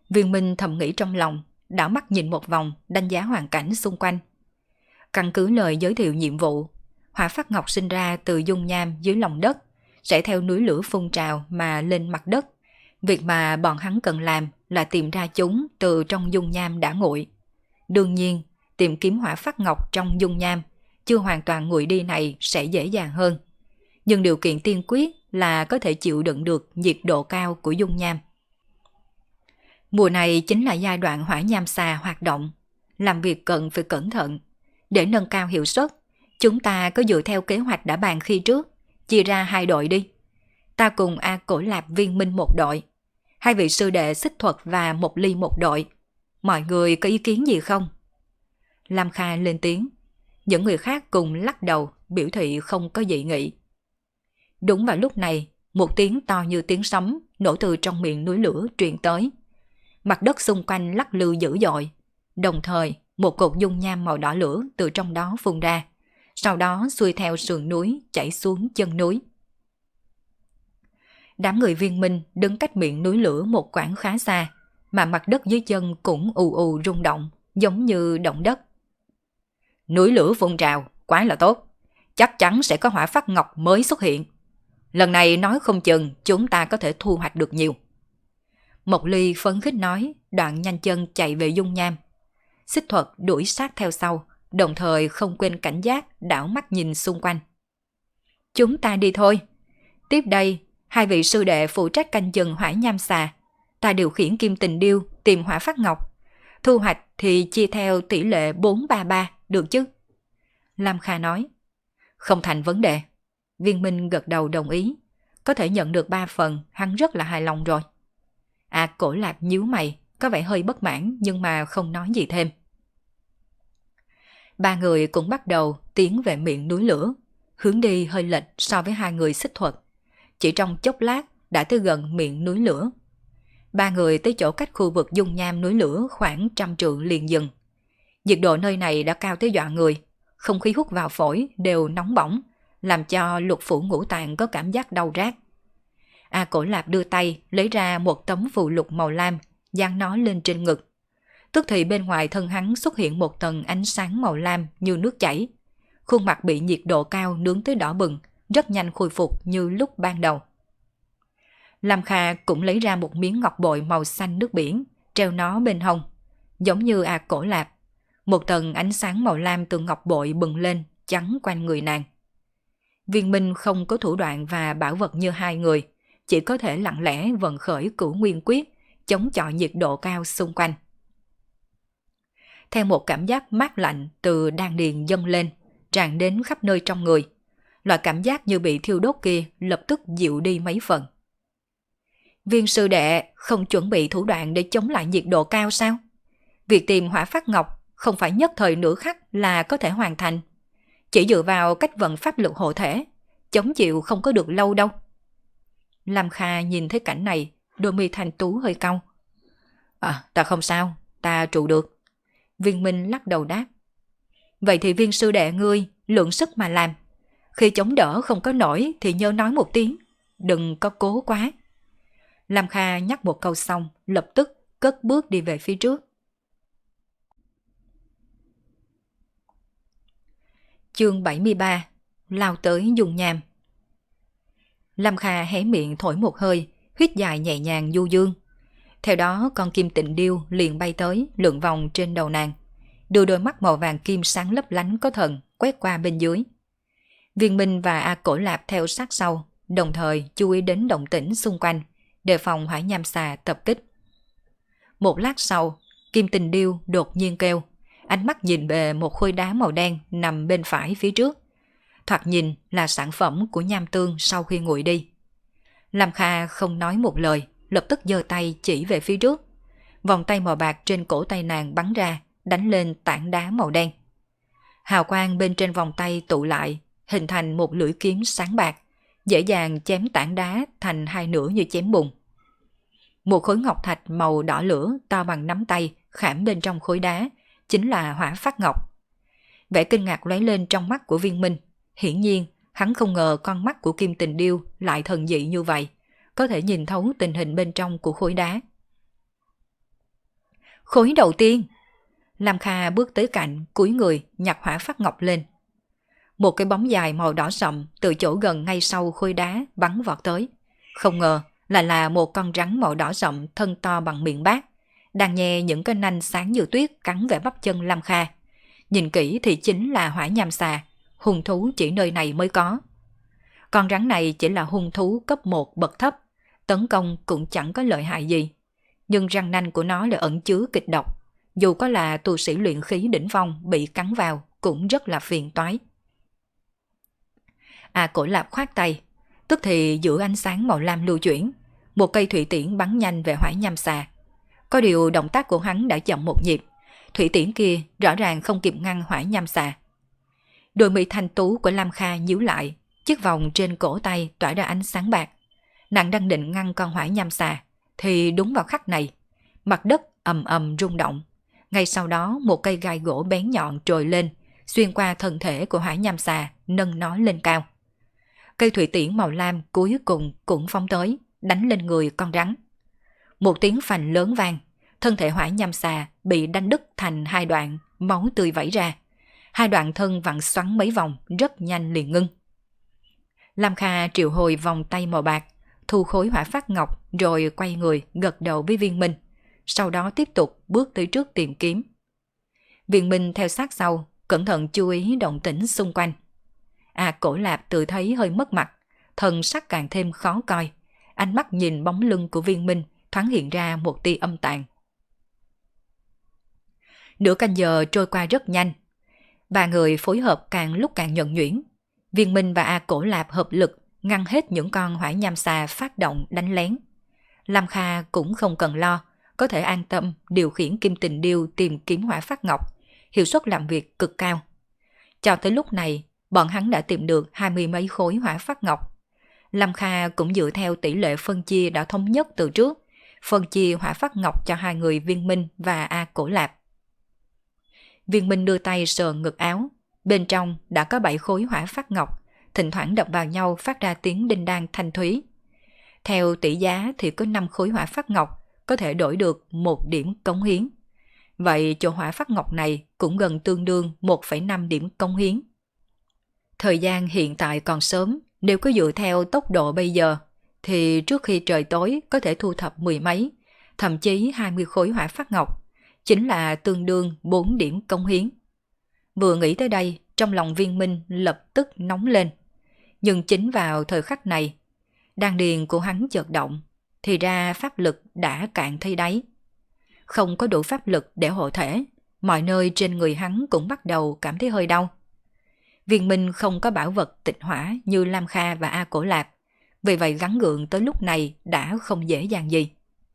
Speaker 1: Viên Minh thầm nghĩ trong lòng, đảo mắt nhìn một vòng, đánh giá hoàn cảnh xung quanh. Căn cứ lời giới thiệu nhiệm vụ, hỏa phát ngọc sinh ra từ dung nham dưới lòng đất, sẽ theo núi lửa phun trào mà lên mặt đất. Việc mà bọn hắn cần làm là tìm ra chúng từ trong dung nham đã nguội. Đương nhiên, tìm kiếm hỏa phát ngọc trong dung nham chưa hoàn toàn nguội đi này sẽ dễ dàng hơn. Nhưng điều kiện tiên quyết là có thể chịu đựng được nhiệt độ cao của dung nham. Mùa này chính là giai đoạn hỏa nham xà hoạt động, làm việc cần phải cẩn thận. Để nâng cao hiệu suất, chúng ta có dựa theo kế hoạch đã bàn khi trước, chia ra 2 đội đi. Ta cùng A Cổ Lạp Viên Minh một đội, 2 vị sư đệ xích thuật và Một Ly một đội. Mọi người có ý kiến gì không? Lam Kha lên tiếng, những người khác cùng lắc đầu biểu thị không có dị nghị. Đúng vào lúc này, một tiếng to như tiếng sấm nổ từ trong miệng núi lửa truyền tới. Mặt đất xung quanh lắc lư dữ dội, đồng thời một cột dung nham màu đỏ lửa từ trong đó phun ra, sau đó xuôi theo sườn núi chảy xuống chân núi. Đám người Viên Minh đứng cách miệng núi lửa một quãng khá xa, mà mặt đất dưới chân cũng ù ù rung động, giống như động đất. Núi lửa phun trào, quá là tốt, chắc chắn sẽ có hỏa phát ngọc mới xuất hiện. Lần này nói không chừng chúng ta có thể thu hoạch được nhiều. Mộc Ly phấn khích nói, đoạn nhanh chân chạy về dung nham. Xích thuật đuổi sát theo sau, đồng thời không quên cảnh giác đảo mắt nhìn xung quanh. Chúng ta đi thôi. Tiếp đây, 2 vị sư đệ phụ trách canh chừng hỏa nham xà. Ta điều khiển Kim Tình Điêu tìm hỏa phát ngọc. Thu hoạch thì chia theo tỷ lệ 4-3-3, được chứ? Lam Kha nói. Không thành vấn đề. Viên Minh gật đầu đồng ý. Có thể nhận được 3 phần, hắn rất là hài lòng rồi. À, Cổ Lạp nhíu mày, có vẻ hơi bất mãn nhưng mà không nói gì thêm. 3 người cũng bắt đầu tiến về miệng núi lửa, hướng đi hơi lệch so với 2 người xích thuật. Chỉ trong chốc lát đã tới gần miệng núi lửa. 3 người tới chỗ cách khu vực dung nham núi lửa khoảng 100 trượng liền dừng. Nhiệt độ nơi này đã cao tới dọa người, không khí hút vào phổi đều nóng bỏng, làm cho lục phủ ngũ tạng có cảm giác đau rát. A Cổ Lạp đưa tay lấy ra một tấm phù lục màu lam, dán nó lên trên ngực. Tức thì bên ngoài thân hắn xuất hiện một tầng ánh sáng màu lam như nước chảy. Khuôn mặt bị nhiệt độ cao nướng tới đỏ bừng, rất nhanh khôi phục như lúc ban đầu. Lam Kha cũng lấy ra một miếng ngọc bội màu xanh nước biển, treo nó bên hông. Giống như A Cổ Lạp, một tầng ánh sáng màu lam từ ngọc bội bừng lên, chắn quanh người nàng. Viên Minh không có thủ đoạn và bảo vật như 2 người, chỉ có thể lặng lẽ vận khởi Cửu Nguyên Quyết, chống chọi nhiệt độ cao xung quanh. Theo một cảm giác mát lạnh từ đan điền dâng lên, tràn đến khắp nơi trong người. Loại cảm giác như bị thiêu đốt kia lập tức dịu đi mấy phần. Viên sư đệ không chuẩn bị thủ đoạn để chống lại nhiệt độ cao sao? Việc tìm hỏa phát ngọc không phải nhất thời nửa khắc là có thể hoàn thành. Chỉ dựa vào cách vận pháp lực hộ thể, chống chịu không có được lâu đâu. Lam Kha nhìn thấy cảnh này, đôi mi thanh tú hơi cau. Ta không sao, ta trụ được. Viên Minh lắc đầu đáp. Vậy thì viên sư đệ ngươi lượng sức mà làm. Khi chống đỡ không có nổi thì nhớ nói một tiếng, đừng có cố quá. Lam Kha nhắc một câu xong, lập tức cất bước đi về phía trước. Chương 73, lao tới dung nham. Lam Kha hé miệng thổi một hơi, hít dài nhẹ nhàng du dương. Theo đó con Kim Tịnh Điêu liền bay tới, lượn vòng trên đầu nàng, đưa đôi mắt màu vàng kim sáng lấp lánh có thần quét qua bên dưới. Viên Minh và A Cổ Lạp theo sát sau, đồng thời chú ý đến động tĩnh xung quanh, đề phòng hỏa nham xà tập kích. Một lát sau, Kim Tịnh Điêu đột nhiên kêu, ánh mắt nhìn về một khối đá màu đen nằm bên phải phía trước. Thoạt nhìn là sản phẩm của nham tương sau khi nguội đi. Lam Kha không nói một lời, lập tức giơ tay chỉ về phía trước. Vòng tay màu bạc trên cổ tay nàng bắn ra, đánh lên tảng đá màu đen. Hào quang bên trên vòng tay tụ lại, hình thành một lưỡi kiếm sáng bạc, dễ dàng chém tảng đá thành 2 nửa như chém bùn. Một khối ngọc thạch màu đỏ lửa to bằng nắm tay khảm bên trong khối đá, chính là hỏa phát ngọc. Vẻ kinh ngạc lóe lên trong mắt của Viên Minh. Hiển nhiên, hắn không ngờ con mắt của Kim Tình Điêu lại thần dị như vậy, có thể nhìn thấu tình hình bên trong của khối đá. Khối đầu tiên. Lam Kha bước tới cạnh, cúi người nhặt hỏa phát ngọc lên. Một cái bóng dài màu đỏ sậm từ chỗ gần ngay sau khối đá bắn vọt tới. Không ngờ là một con rắn màu đỏ sậm thân to bằng miệng bát, đang nhe những cái nanh sáng như tuyết cắn về bắp chân Lam Kha. Nhìn kỹ thì chính là hỏa nham xà, hung thú chỉ nơi này mới có. Con rắn này chỉ là hung thú cấp 1 bậc thấp, tấn công cũng chẳng có lợi hại gì. Nhưng răng nanh của nó lại ẩn chứa kịch độc. Dù có là tu sĩ luyện khí đỉnh phong bị cắn vào cũng rất là phiền toái. Cổ Lạp khoát tay, tức thì giữa ánh sáng màu lam lưu chuyển, một cây thủy tiễn bắn nhanh về hỏa nham xà. Có điều động tác của hắn đã chậm một nhịp, thủy tiễn kia rõ ràng không kịp ngăn hỏa nham xà. Đôi mi thanh tú của Lam Kha nhíu lại, chiếc vòng trên cổ tay tỏa ra ánh sáng bạc. Nàng đang định ngăn con hỏa nham xà, thì đúng vào khắc này, mặt đất ầm ầm rung động. Ngay sau đó một cây gai gỗ bén nhọn trồi lên, xuyên qua thân thể của hỏa nham xà, nâng nó lên cao. Cây thủy tiễn màu lam cuối cùng cũng phóng tới, đánh lên người con rắn. Một tiếng phành lớn vang, thân thể hỏa nham xà bị đánh đứt thành hai đoạn, máu tươi vẩy ra. Hai đoạn thân vặn xoắn mấy vòng, rất nhanh liền ngưng. Lam Kha triệu hồi vòng tay màu bạc, thu khối hỏa phát ngọc rồi quay người gật đầu với Viên Minh. Sau đó tiếp tục bước tới trước tìm kiếm. Viên Minh theo sát sau, cẩn thận chú ý động tĩnh xung quanh. Cổ Lạp tự thấy hơi mất mặt, thần sắc càng thêm khó coi. Ánh mắt nhìn bóng lưng của Viên Minh thoáng hiện ra một tia âm tàn. Nửa canh giờ trôi qua rất nhanh. Ba người phối hợp càng lúc càng nhuần nhuyễn. Viên Minh và Cổ Lạp hợp lực ngăn hết những con hỏa nham xà phát động đánh lén. Lam Kha cũng không cần lo, có thể an tâm điều khiển Kim Tình Điêu tìm kiếm hỏa phát ngọc, hiệu suất làm việc cực cao. Cho tới lúc này, bọn hắn đã tìm được 20 mấy khối hỏa phát ngọc. Lam Kha cũng dựa theo tỷ lệ phân chia đã thống nhất từ trước, phân chia hỏa phát ngọc cho hai người Viên Minh và Cổ Lạp. Viên Minh đưa tay sờ ngực áo, bên trong đã có 7 khối hỏa phát ngọc, thỉnh thoảng đập vào nhau phát ra tiếng đinh đan thanh thúy. Theo tỷ giá thì có 5 khối hỏa phát ngọc có thể đổi được 1 điểm cống hiến. Vậy chỗ hỏa phát ngọc này cũng gần tương đương 1,5 điểm cống hiến. Thời gian hiện tại còn sớm, nếu cứ dựa theo tốc độ bây giờ, thì trước khi trời tối có thể thu thập 10 mấy, thậm chí 20 khối hỏa phát ngọc, chính là tương đương 4 điểm cống hiến. Vừa nghĩ tới đây, trong lòng Viên Minh lập tức nóng lên. Nhưng chính vào thời khắc này, đan điền của hắn chợt động, thì ra pháp lực đã cạn thấy đáy. Không có đủ pháp lực để hộ thể, mọi nơi trên người hắn cũng bắt đầu cảm thấy hơi đau. Viên Minh không có bảo vật tịch hỏa như Lam Kha và Cổ Lạp, vì vậy gắng gượng tới lúc này đã không dễ dàng gì.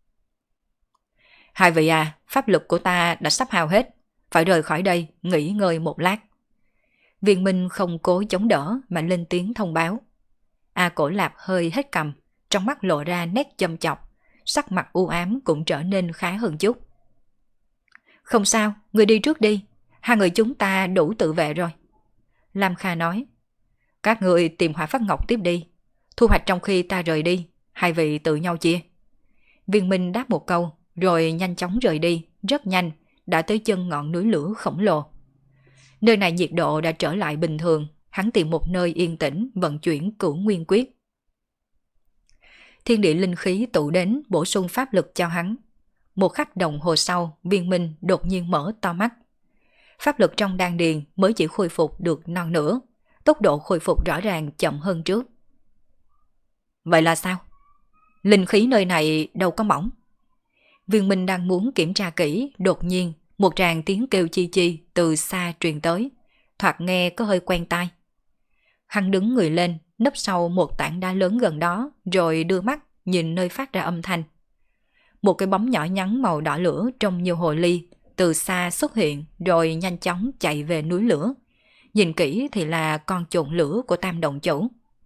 Speaker 1: Hai vị pháp lực của ta đã sắp hao hết, phải rời khỏi đây, nghỉ ngơi một lát. Viên Minh không cố chống đỡ mà lên tiếng thông báo. Cổ Lạp hơi hết cầm, trong mắt lộ ra nét châm chọc, sắc mặt u ám cũng trở nên khá hơn chút. Không sao, người đi trước đi, hai người chúng ta đủ tự vệ rồi. Lam Kha nói, các người tìm hỏa phát ngọc tiếp đi, thu hoạch trong khi ta rời đi, hai vị tự nhau chia. Viên Minh đáp một câu, rồi nhanh chóng rời đi, rất nhanh, đã tới chân ngọn núi lửa khổng lồ. Nơi này nhiệt độ đã trở lại bình thường, hắn tìm một nơi yên tĩnh vận chuyển Cửu Nguyên Quyết. Thiên địa linh khí tụ đến bổ sung pháp lực cho hắn. Một khắc đồng hồ sau, Viên Minh đột nhiên mở to mắt. Pháp lực trong đan điền mới chỉ khôi phục được non nửa, tốc độ khôi phục rõ ràng chậm hơn trước. Vậy là sao? Linh khí nơi này đâu có mỏng. Viên Minh đang muốn kiểm tra kỹ, đột nhiên một tràng tiếng kêu chi chi từ xa truyền tới, thoạt nghe có hơi quen tai. Hắn đứng người lên, nấp sau một tảng đá lớn gần đó, rồi đưa mắt nhìn nơi phát ra âm thanh. Một cái bóng nhỏ nhắn màu đỏ lửa trông như hồ ly từ xa xuất hiện, rồi nhanh chóng chạy về núi lửa. Nhìn kỹ thì là con trộn lửa của Tam Động Chủ.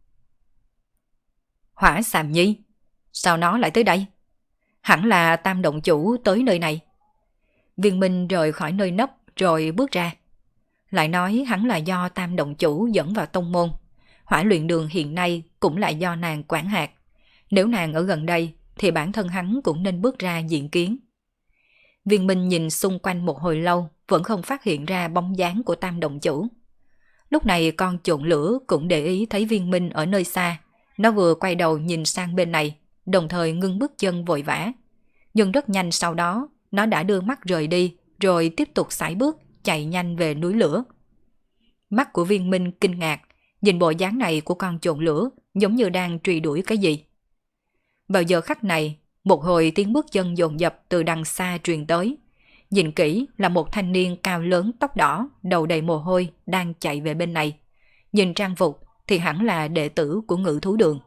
Speaker 1: Hỏa Sàm Nhi, sao nó lại tới đây? Hẳn là Tam Động Chủ tới nơi này. Viên Minh rời khỏi nơi nấp rồi bước ra. Lại nói hắn là do Tam Động Chủ dẫn vào tông môn. Hỏa luyện đường hiện nay cũng là do nàng quản hạt. Nếu nàng ở gần đây thì bản thân hắn cũng nên bước ra diện kiến. Viên Minh nhìn xung quanh một hồi lâu, vẫn không phát hiện ra bóng dáng của Tam Động Chủ. Lúc này con trộn lửa cũng để ý thấy Viên Minh ở nơi xa. Nó vừa quay đầu nhìn sang bên này, đồng thời ngưng bước chân vội vã. Nhưng rất nhanh sau đó, nó đã đưa mắt rời đi, rồi tiếp tục sải bước, chạy nhanh về núi lửa. Mắt của Viên Minh kinh ngạc, nhìn bộ dáng này của con trộn lửa giống như đang truy đuổi cái gì. Vào giờ khắc này, một hồi tiếng bước chân dồn dập từ đằng xa truyền tới. Nhìn kỹ là một thanh niên cao lớn tóc đỏ, đầu đầy mồ hôi đang chạy về bên này. Nhìn trang phục thì hẳn là đệ tử của Ngự Thú Đường.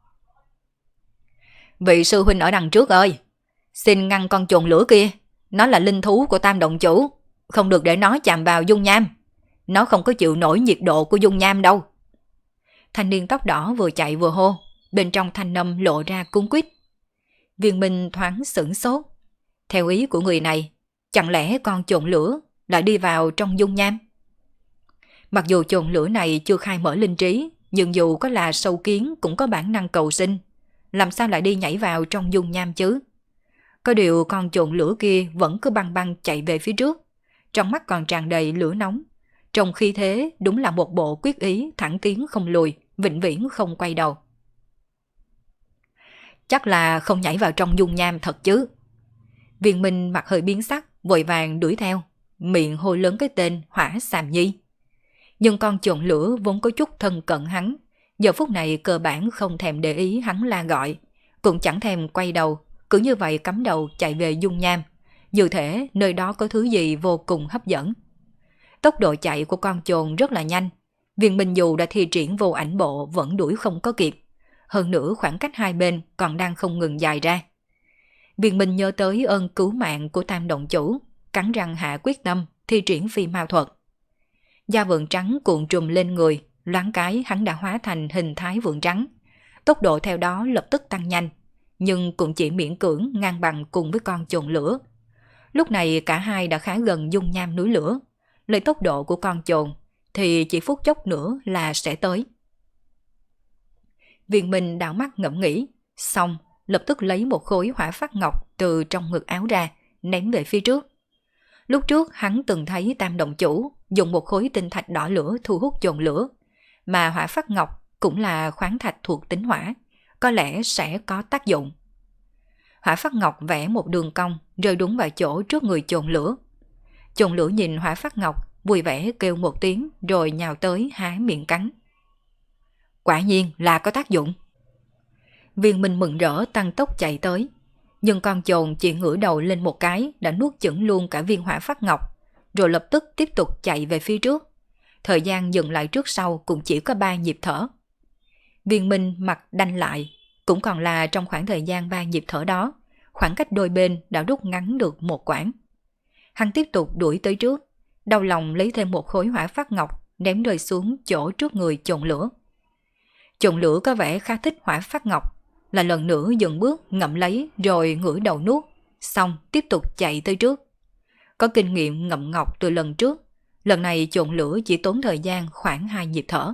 Speaker 1: Vị sư huynh ở đằng trước ơi, xin ngăn con trồn lửa kia, nó là linh thú của Tam Động Chủ, không được để nó chạm vào dung nham. Nó không có chịu nổi nhiệt độ của dung nham đâu. Thanh niên tóc đỏ vừa chạy vừa hô, bên trong thanh âm lộ ra cuống quýt. Viên Minh thoáng sửng sốt. Theo ý của người này, chẳng lẽ con trộn lửa lại đi vào trong dung nham? Mặc dù trộn lửa này chưa khai mở linh trí, nhưng dù có là sâu kiến cũng có bản năng cầu sinh. Làm sao lại đi nhảy vào trong dung nham chứ? Có điều con trộn lửa kia vẫn cứ băng băng chạy về phía trước. Trong mắt còn tràn đầy lửa nóng. Trong khi thế đúng là một bộ quyết ý thẳng tiến không lùi, vĩnh viễn không quay đầu. Chắc là không nhảy vào trong dung nham thật chứ. Viên Minh mặt hơi biến sắc, vội vàng đuổi theo, miệng hô lớn cái tên Hỏa Xàm Nhi. Nhưng con trộn lửa vốn có chút thân cận hắn, giờ phút này cơ bản không thèm để ý hắn la gọi, cũng chẳng thèm quay đầu, cứ như vậy cắm đầu chạy về dung nham, như thể nơi đó có thứ gì vô cùng hấp dẫn. Tốc độ chạy của con trồn rất là nhanh, Viên Minh dù đã thi triển vô ảnh bộ vẫn đuổi không có kịp, hơn nữa khoảng cách hai bên còn đang không ngừng dài ra. Viên Minh nhớ tới ơn cứu mạng của Tam Động Chủ, cắn răng hạ quyết tâm thi triển phi mao thuật. Da vượn trắng cuộn trùm lên người, loáng cái hắn đã hóa thành hình thái vượn trắng. Tốc độ theo đó lập tức tăng nhanh, nhưng cũng chỉ miễn cưỡng ngang bằng cùng với con trồn lửa. Lúc này cả hai đã khá gần dung nham núi lửa, lấy tốc độ của con trồn thì chỉ phút chốc nữa là sẽ tới. Viên Minh đảo mắt ngẫm nghĩ, xong lập tức lấy một khối hỏa phát ngọc từ trong ngực áo ra, ném về phía trước. Lúc trước hắn từng thấy Tam Động Chủ dùng một khối tinh thạch đỏ lửa thu hút trồn lửa, mà hỏa phát ngọc cũng là khoáng thạch thuộc tính hỏa, có lẽ sẽ có tác dụng. Hỏa phát ngọc vẽ một đường cong rơi đúng vào chỗ trước người trồn lửa. Trồn lửa nhìn hỏa phát ngọc, vui vẻ kêu một tiếng rồi nhào tới há miệng cắn. Quả nhiên là có tác dụng. Viên Minh mừng rỡ tăng tốc chạy tới, nhưng con trồn chỉ ngửa đầu lên một cái đã nuốt chửng luôn cả viên hỏa phát ngọc, rồi lập tức tiếp tục chạy về phía trước. Thời gian dừng lại trước sau cũng chỉ có 3 nhịp thở. Viên Minh mặt đanh lại, cũng còn là trong khoảng thời gian 3 nhịp thở đó, khoảng cách đôi bên đã rút ngắn được một quãng. Hắn tiếp tục đuổi tới trước, đau lòng lấy thêm một khối hỏa phát ngọc ném rơi xuống chỗ trước người trộn lửa. Trộn lửa có vẻ khá thích hỏa phát ngọc, là lần nữa dừng bước ngậm lấy rồi ngửa đầu nuốt, xong tiếp tục chạy tới trước. Có kinh nghiệm ngậm ngọc từ lần trước, lần này trộn lửa chỉ tốn thời gian khoảng 2 nhịp thở.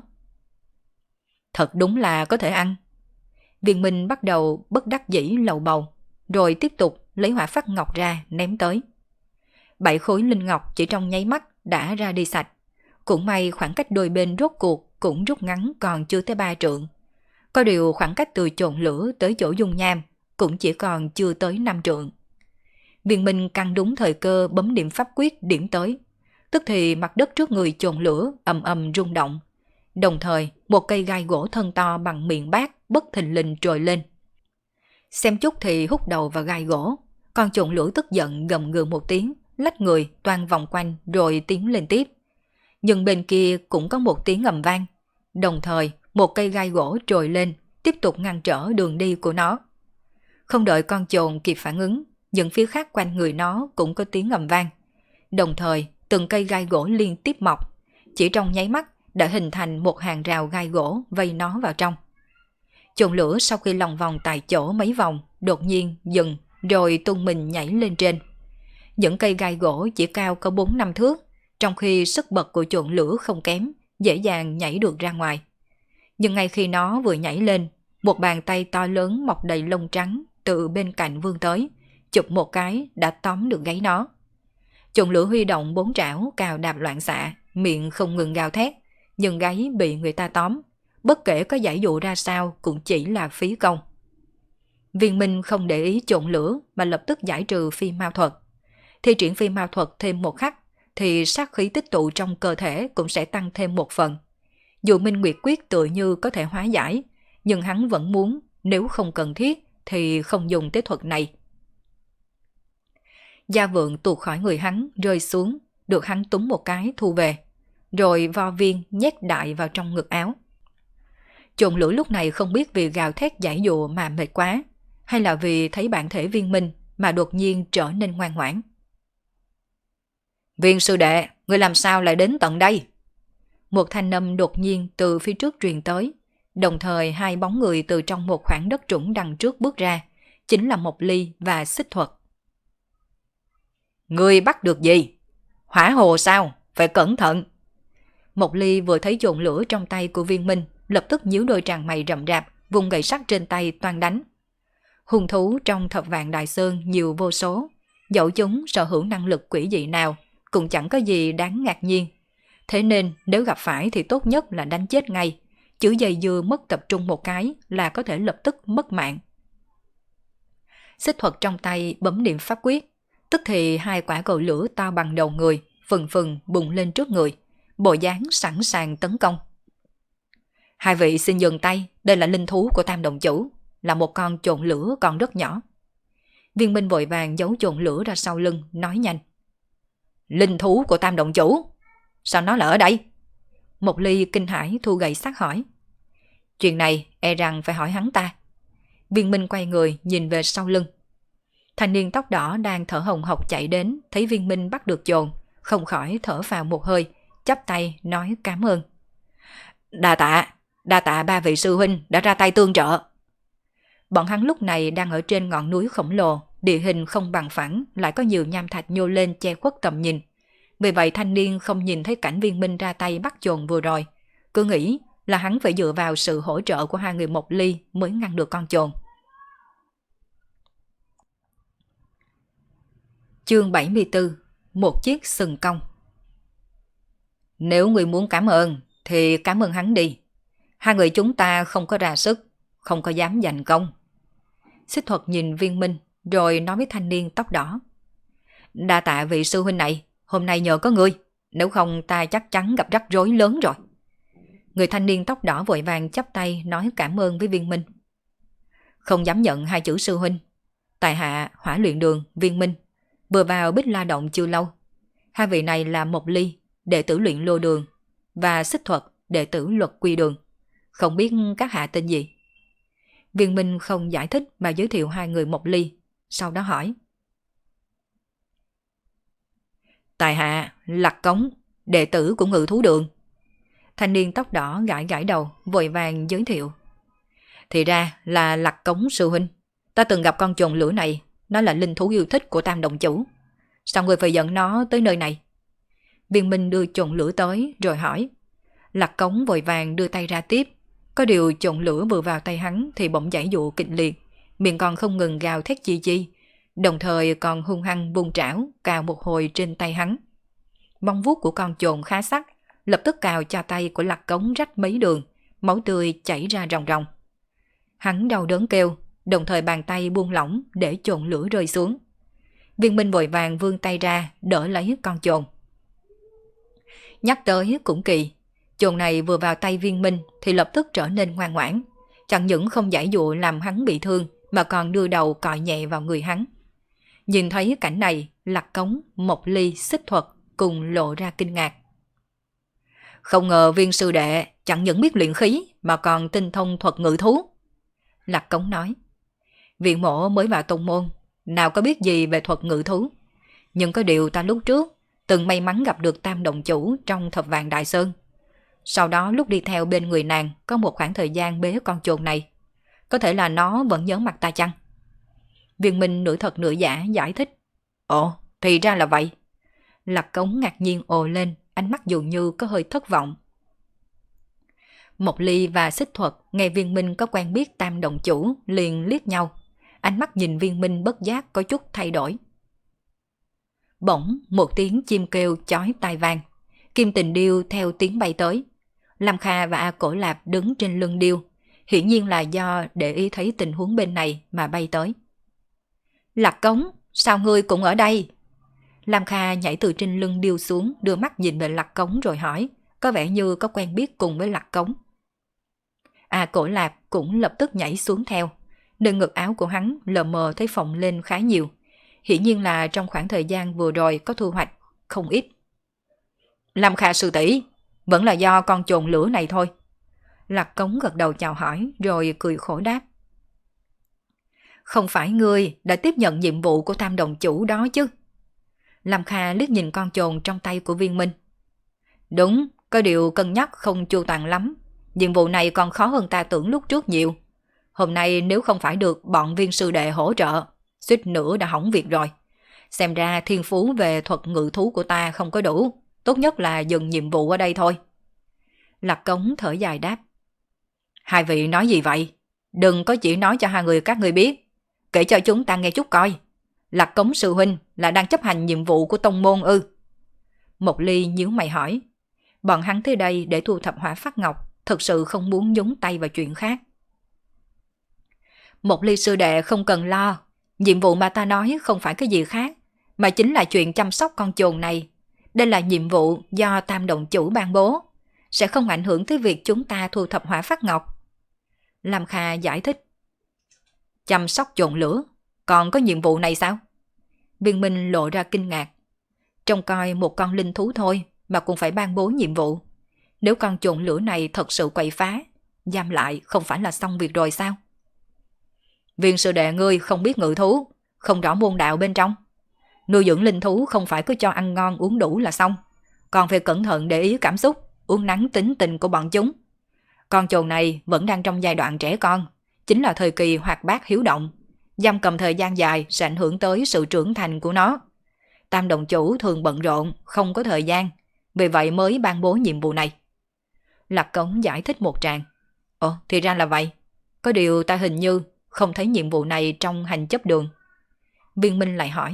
Speaker 1: Thật đúng là có thể ăn. Viên Minh bắt đầu bất đắc dĩ lầu bầu, rồi tiếp tục lấy hỏa phát ngọc ra ném tới. 7 khối linh ngọc chỉ trong nháy mắt đã ra đi sạch. Cũng may khoảng cách đôi bên rốt cuộc cũng rút ngắn còn chưa tới 3 trượng. Có điều khoảng cách từ trộn lửa tới chỗ dung nham cũng chỉ còn chưa tới 5 trượng. Viên Minh căn đúng thời cơ bấm điểm pháp quyết điểm tới. Tức thì mặt đất trước người trộn lửa ầm ầm rung động. Đồng thời một cây gai gỗ thân to bằng miệng bát bất thình lình trồi lên. Xem chút thì hút đầu vào gai gỗ. Con trộn lửa tức giận gầm gừ một tiếng, lách người toan vòng quanh rồi tiến lên tiếp. Nhưng bên kia cũng có một tiếng ầm vang. Đồng thời một cây gai gỗ trồi lên, tiếp tục ngăn trở đường đi của nó. Không đợi con trồn kịp phản ứng, những phía khác quanh người nó cũng có tiếng ầm vang. Đồng thời từng cây gai gỗ liên tiếp mọc, chỉ trong nháy mắt đã hình thành một hàng rào gai gỗ vây nó vào trong. Trộn lửa sau khi lòng vòng tại chỗ mấy vòng, đột nhiên dừng rồi tung mình nhảy lên trên. Những cây gai gỗ chỉ cao có 4-5 thước, trong khi sức bật của trộn lửa không kém, dễ dàng nhảy được ra ngoài. Nhưng ngay khi nó vừa nhảy lên, một bàn tay to lớn mọc đầy lông trắng từ bên cạnh vươn tới, chụp một cái đã tóm được gáy nó. Chồn lửa huy động 4 trảo cào đạp loạn xạ, miệng không ngừng gào thét, nhưng gáy bị người ta tóm, bất kể có giãy dụ ra sao cũng chỉ là phí công. Viên Minh không để ý chồn lửa mà lập tức giải trừ phi mao thuật. Thi triển phi mao thuật thêm một khắc thì sát khí tích tụ trong cơ thể cũng sẽ tăng thêm một phần. Dù Minh Nguyệt Quyết tựa như có thể hóa giải, nhưng hắn vẫn muốn nếu không cần thiết thì không dùng tới thuật này. Da vượng tuột khỏi người hắn rơi xuống, được hắn túm một cái thu về, rồi vo viên nhét đại vào trong ngực áo. Chồn lửa lúc này không biết vì gào thét giải dụa mà mệt quá, hay là vì thấy bản thể Viên Minh mà đột nhiên trở nên ngoan ngoãn. Viên sư đệ, ngươi làm sao lại đến tận đây? Một thanh âm đột nhiên từ phía trước truyền tới, đồng thời hai bóng người từ trong một khoảng đất trũng đằng trước bước ra, chính là Mộc Ly và Xích Thuật. Ngươi bắt được gì? Hỏa hồ sao? Phải cẩn thận. Mộc Ly vừa thấy chồn lửa trong tay của Viên Minh, lập tức nhíu đôi tràn mày rậm rạp, vùng gậy sắt trên tay toan đánh. Hung thú trong Thập Vạn Đại Sơn nhiều vô số, dẫu chúng sở hữu năng lực quỷ dị nào cũng chẳng có gì đáng ngạc nhiên. Thế nên nếu gặp phải thì tốt nhất là đánh chết ngay, chứ dây dưa mất tập trung một cái là có thể lập tức mất mạng. Xích Thuật trong tay bấm niệm pháp quyết, tức thì hai quả cầu lửa to bằng đầu người phừng phừng bùng lên trước người, bộ dáng sẵn sàng tấn công. Hai vị xin dừng tay, đây là linh thú của Tam Đồng Chủ, là một con chồn lửa còn rất nhỏ. Viên Minh vội vàng giấu chồn lửa ra sau lưng, nói nhanh. Linh thú của Tam Đồng Chủ? Sao nó lại ở đây? Mộc Ly kinh hãi thu gậy sắt hỏi. Chuyện này e rằng phải hỏi hắn ta. Viên Minh quay người nhìn về sau lưng. Thanh niên tóc đỏ đang thở hồng hộc chạy đến, thấy Viên Minh bắt được chồn, không khỏi thở vào một hơi, chắp tay nói cảm ơn. Đa tạ ba vị sư huynh đã ra tay tương trợ. Bọn hắn lúc này đang ở trên ngọn núi khổng lồ, địa hình không bằng phẳng, lại có nhiều nham thạch nhô lên che khuất tầm nhìn. Vì vậy thanh niên không nhìn thấy cảnh Viên Minh ra tay bắt chồn vừa rồi, cứ nghĩ là hắn phải dựa vào sự hỗ trợ của hai người Mộc Ly mới ngăn được con chồn. Chương 74. Một chiếc sừng cong. Nếu người muốn cảm ơn thì cảm ơn hắn đi. Hai người chúng ta không có ra sức, không có dám giành công. Xích Thuật nhìn Viên Minh rồi nói với thanh niên tóc đỏ. Đa tạ vị sư huynh này, hôm nay nhờ có ngươi, nếu không ta chắc chắn gặp rắc rối lớn rồi. Người thanh niên tóc đỏ vội vàng chắp tay nói cảm ơn với Viên Minh. Không dám nhận hai chữ sư huynh. Tại hạ Hỏa Luyện Đường Viên Minh, vừa vào Bích La Động chưa lâu. Hai vị này là Mộc Ly, đệ tử Luyện Lô Đường, và Xích Thuật, đệ tử Luật Quy Đường. Không biết các hạ tên gì? Viên Minh không giải thích mà giới thiệu hai người Mộc Ly, sau đó hỏi. Tại hạ Lạc Cống, đệ tử của Ngự Thú Đường. Thanh niên tóc đỏ gãi gãi đầu, vội vàng giới thiệu. Thì ra là Lạc Cống sư huynh. Ta từng gặp con chồn lửa này, nó là linh thú yêu thích của Tam Đồng Chủ. Sao người phải dẫn nó tới nơi này? Viên Minh đưa chồn lửa tới rồi hỏi. Lạc Cống vội vàng đưa tay ra tiếp. Có điều chồn lửa vừa vào tay hắn thì bỗng giãy dụ kịch liệt, miệng còn không ngừng gào thét chi chi, đồng thời còn hung hăng vung trảo cào một hồi trên tay hắn. Móng vuốt của con chồn khá sắc, lập tức cào cho tay của Lạc Cống rách mấy đường, máu tươi chảy ra ròng ròng. Hắn đau đớn kêu, đồng thời bàn tay buông lỏng để chồn lửa rơi xuống. Viên Minh vội vàng vươn tay ra đỡ lấy con chồn. Nhắc tới cũng kỳ, chồn này vừa vào tay Viên Minh thì lập tức trở nên ngoan ngoãn, chẳng những không giãy dụa làm hắn bị thương mà còn đưa đầu cọ nhẹ vào người hắn. Nhìn thấy cảnh này, Lạc Cống, Mộc Ly, Xích Thuật cùng lộ ra kinh ngạc. Không ngờ Viên sư đệ chẳng những biết luyện khí mà còn tinh thông thuật ngự thú. Lạc Cống nói. Viện mộ mới vào tông môn, nào có biết gì về thuật ngự thú. Nhưng có điều ta lúc trước từng may mắn gặp được Tam Đồng Chủ trong Thập Vạn Đại Sơn. Sau đó lúc đi theo bên người nàng có một khoảng thời gian bế con chồn này. Có thể là nó vẫn nhớ mặt ta chăng? Viên Minh nửa thật nửa giả giải thích. Ồ, thì ra là vậy. Lạc Cống ngạc nhiên ồ lên, ánh mắt dường như có hơi thất vọng. Mộc Ly và Xích Thuật nghe Viên Minh có quen biết Tam Đồng Chủ liền liếc nhau. ánh mắt nhìn Viên Minh bất giác có chút thay đổi. Bỗng một tiếng chim kêu chói tai vang, Kim Tình Điêu theo tiếng bay tới. Lam Kha và A Cổ Lạp đứng trên lưng điêu, hiển nhiên là do để ý thấy tình huống bên này mà bay tới. Lạc Cống, sao ngươi cũng ở đây? Lam Kha nhảy từ trên lưng điêu xuống, đưa mắt nhìn về Lạc Cống rồi hỏi, có vẻ như có quen biết cùng với Lạc Cống. A Cổ Lạp cũng lập tức nhảy xuống theo, nơi ngực áo của hắn lờ mờ thấy phồng lên khá nhiều, hiển nhiên là trong khoảng thời gian vừa rồi có thu hoạch không ít. Lam Kha sư tỷ, vẫn là do con chồn lửa này thôi. Lạc Cống gật đầu chào hỏi rồi cười khổ đáp. Không phải ngươi đã tiếp nhận nhiệm vụ của Tam đồng chủ đó chứ? Lam Kha liếc nhìn con chồn trong tay của Viên Minh. Đúng, có điều cân nhắc không chu toàn lắm. Nhiệm vụ này còn khó hơn ta tưởng lúc trước nhiều. Hôm nay nếu không phải được bọn Viên sư đệ hỗ trợ, suýt nữa đã hỏng việc rồi. Xem ra thiên phú về thuật ngự thú của ta không có đủ, tốt nhất là dừng nhiệm vụ ở đây thôi. Lạc Cống thở dài đáp. Hai vị nói gì vậy? Đừng có chỉ nói cho hai người các người biết, kể cho chúng ta nghe chút coi. Lạc Cống sư huynh là đang chấp hành nhiệm vụ của tông môn ư? Mộc Ly nhíu mày hỏi. Bọn hắn tới đây để thu thập hỏa phát ngọc, thực sự không muốn nhúng tay vào chuyện khác. Mộc Ly sư đệ không cần lo, nhiệm vụ mà ta nói không phải cái gì khác, mà chính là chuyện chăm sóc con chồn này. Đây là nhiệm vụ do Tam đồng chủ ban bố, sẽ không ảnh hưởng tới việc chúng ta thu thập hỏa phát ngọc. Lam Kha giải thích. Chăm sóc chồn lửa, còn có nhiệm vụ này sao? Viên Minh lộ ra kinh ngạc. Trông coi một con linh thú thôi mà cũng phải ban bố nhiệm vụ. Nếu con chồn lửa này thật sự quậy phá, giam lại không phải là xong việc rồi sao? Viên sư đệ ngươi không biết ngự thú, không rõ môn đạo bên trong. Nuôi dưỡng linh thú không phải cứ cho ăn ngon uống đủ là xong, còn phải cẩn thận để ý cảm xúc, uốn nắn tính tình của bọn chúng. Con chồn này vẫn đang trong giai đoạn trẻ con, chính là thời kỳ hoạt bát hiếu động. Giam cầm thời gian dài sẽ ảnh hưởng tới sự trưởng thành của nó. Tam đồng chủ thường bận rộn, không có thời gian, vì vậy mới ban bố nhiệm vụ này. Lạc Cống giải thích một tràng. Ồ, thì ra là vậy. Có điều ta hình như không thấy nhiệm vụ này trong hành chấp đường. Viên Minh lại hỏi.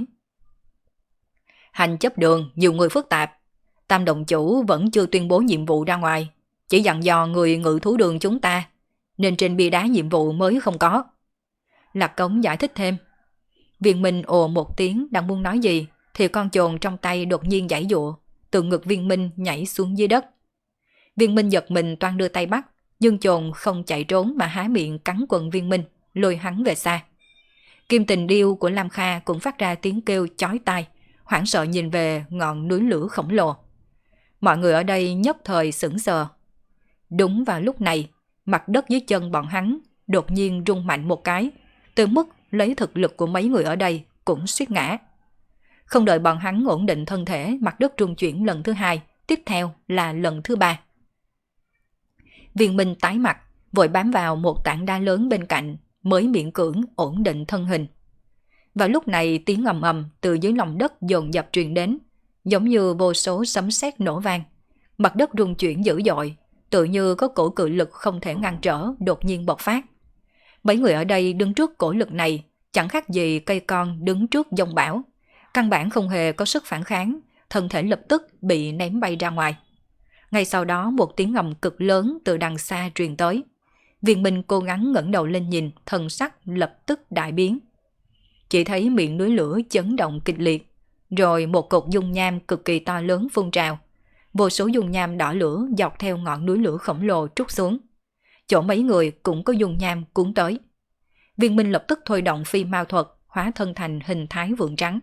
Speaker 1: Hành chấp đường nhiều người phức tạp, Tam đồng chủ vẫn chưa tuyên bố nhiệm vụ ra ngoài, chỉ dặn dò người ngự thú đường chúng ta, nên trên bia đá nhiệm vụ mới không có. Lạc Cống giải thích thêm. Viên Minh ồ một tiếng đang muốn nói gì, thì con chồn trong tay đột nhiên giãy giụa, từ ngực Viên Minh nhảy xuống dưới đất. Viên Minh giật mình toan đưa tay bắt, nhưng chồn không chạy trốn mà há miệng cắn quần Viên Minh, lôi hắn về xa. Kim Tình Điêu của Lam Kha cũng phát ra tiếng kêu chói tai, hoảng sợ nhìn về ngọn núi lửa khổng lồ. Mọi người ở đây nhất thời sững sờ. Đúng vào lúc này, mặt đất dưới chân bọn hắn đột nhiên rung mạnh một cái, từ mức lấy thực lực của mấy người ở đây cũng suýt ngã. Không đợi bọn hắn ổn định thân thể, mặt đất rung chuyển lần thứ hai, tiếp theo là lần thứ ba. Viên Minh tái mặt, vội bám vào một tảng đá lớn bên cạnh, mới miễn cưỡng ổn định thân hình. Và lúc này tiếng ầm ầm từ dưới lòng đất dồn dập truyền đến, giống như vô số sấm sét nổ vang. Mặt đất rung chuyển dữ dội, tự như có cổ cự lực không thể ngăn trở đột nhiên bộc phát. Mấy người ở đây đứng trước cổ lực này chẳng khác gì cây con đứng trước giông bão, căn bản không hề có sức phản kháng, thân thể lập tức bị ném bay ra ngoài. Ngay sau đó một tiếng ầm cực lớn từ đằng xa truyền tới. Viên Minh cố gắng ngẩng đầu lên nhìn, thần sắc lập tức đại biến. Chỉ thấy miệng núi lửa chấn động kịch liệt, rồi một cột dung nham cực kỳ to lớn phun trào. Vô số dung nham đỏ lửa dọc theo ngọn núi lửa khổng lồ trút xuống. Chỗ mấy người cũng có dung nham cuốn tới. Viên Minh lập tức thôi động phi mao thuật, hóa thân thành hình thái vượn trắng.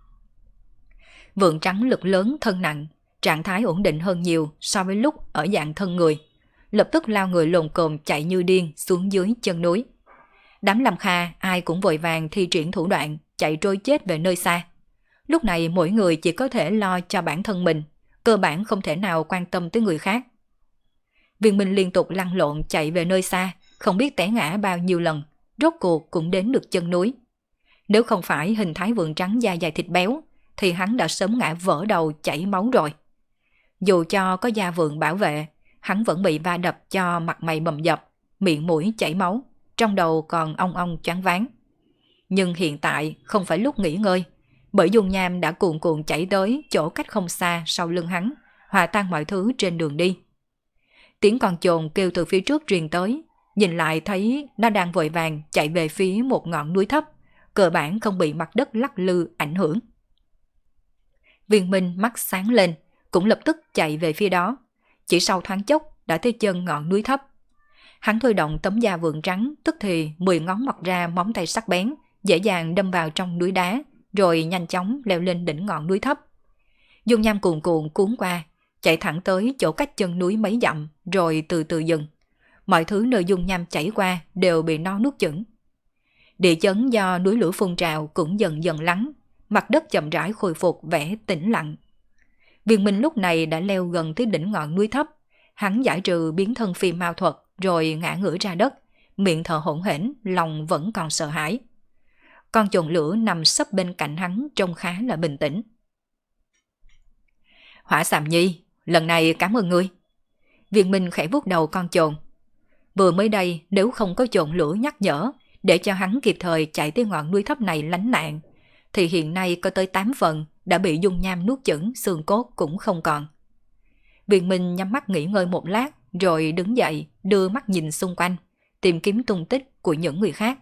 Speaker 1: Vượn trắng lực lớn thân nặng, trạng thái ổn định hơn nhiều so với lúc ở dạng thân người. Lập tức lao người lồn cồm chạy như điên xuống dưới chân núi. Đám Lam Kha ai cũng vội vàng thi triển thủ đoạn chạy trôi chết về nơi xa. Lúc này mỗi người chỉ có thể lo cho bản thân mình, cơ bản không thể nào quan tâm tới người khác. Viên Minh liên tục lăn lộn chạy về nơi xa, không biết té ngã bao nhiêu lần, rốt cuộc cũng đến được chân núi. Nếu không phải hình thái vượn trắng da dày thịt béo, thì hắn đã sớm ngã vỡ đầu chảy máu rồi. Dù cho có da vượn bảo vệ, hắn vẫn bị va đập cho mặt mày bầm dập, miệng mũi chảy máu, trong đầu còn ong ong choáng váng. Nhưng hiện tại không phải lúc nghỉ ngơi, bởi dung nham đã cuồn cuộn chảy tới chỗ cách không xa sau lưng hắn, hòa tan mọi thứ trên đường đi. Tiếng con chồn kêu từ phía trước truyền tới, nhìn lại thấy nó đang vội vàng chạy về phía một ngọn núi thấp, cơ bản không bị mặt đất lắc lư ảnh hưởng. Viên Minh mắt sáng lên, cũng lập tức chạy về phía đó. Chỉ sau thoáng chốc đã tới chân ngọn núi thấp. Hắn thôi động tấm da vượn trắng, tức thì 10 ngón mọc ra móng tay sắc bén, dễ dàng đâm vào trong núi đá, rồi nhanh chóng leo lên đỉnh ngọn núi thấp. Dung nham cuồn cuộn cuốn qua, chạy thẳng tới chỗ cách chân núi mấy dặm, rồi từ từ dừng. Mọi thứ nơi dung nham chảy qua đều bị nó nuốt chửng. Địa chấn do núi lửa phun trào cũng dần dần lắng, mặt đất chậm rãi khôi phục vẻ tĩnh lặng. Viên Minh lúc này đã leo gần tới đỉnh ngọn núi thấp, hắn giải trừ biến thân phi mao thuật rồi ngã ngửa ra đất, miệng thở hổn hển, lòng vẫn còn sợ hãi. Con chồn lửa nằm sấp bên cạnh hắn trông khá là bình tĩnh. Hỏa Sàm Nhi, lần này cảm ơn ngươi. Viên Minh khẽ vuốt đầu con chồn. Vừa mới đây nếu không có chồn lửa nhắc nhở để cho hắn kịp thời chạy tới ngọn núi thấp này lánh nạn, thì hiện nay có tới 8 phần đã bị dung nham nuốt chửng, xương cốt cũng không còn. Viên Minh nhắm mắt nghỉ ngơi một lát rồi đứng dậy đưa mắt nhìn xung quanh, tìm kiếm tung tích của những người khác.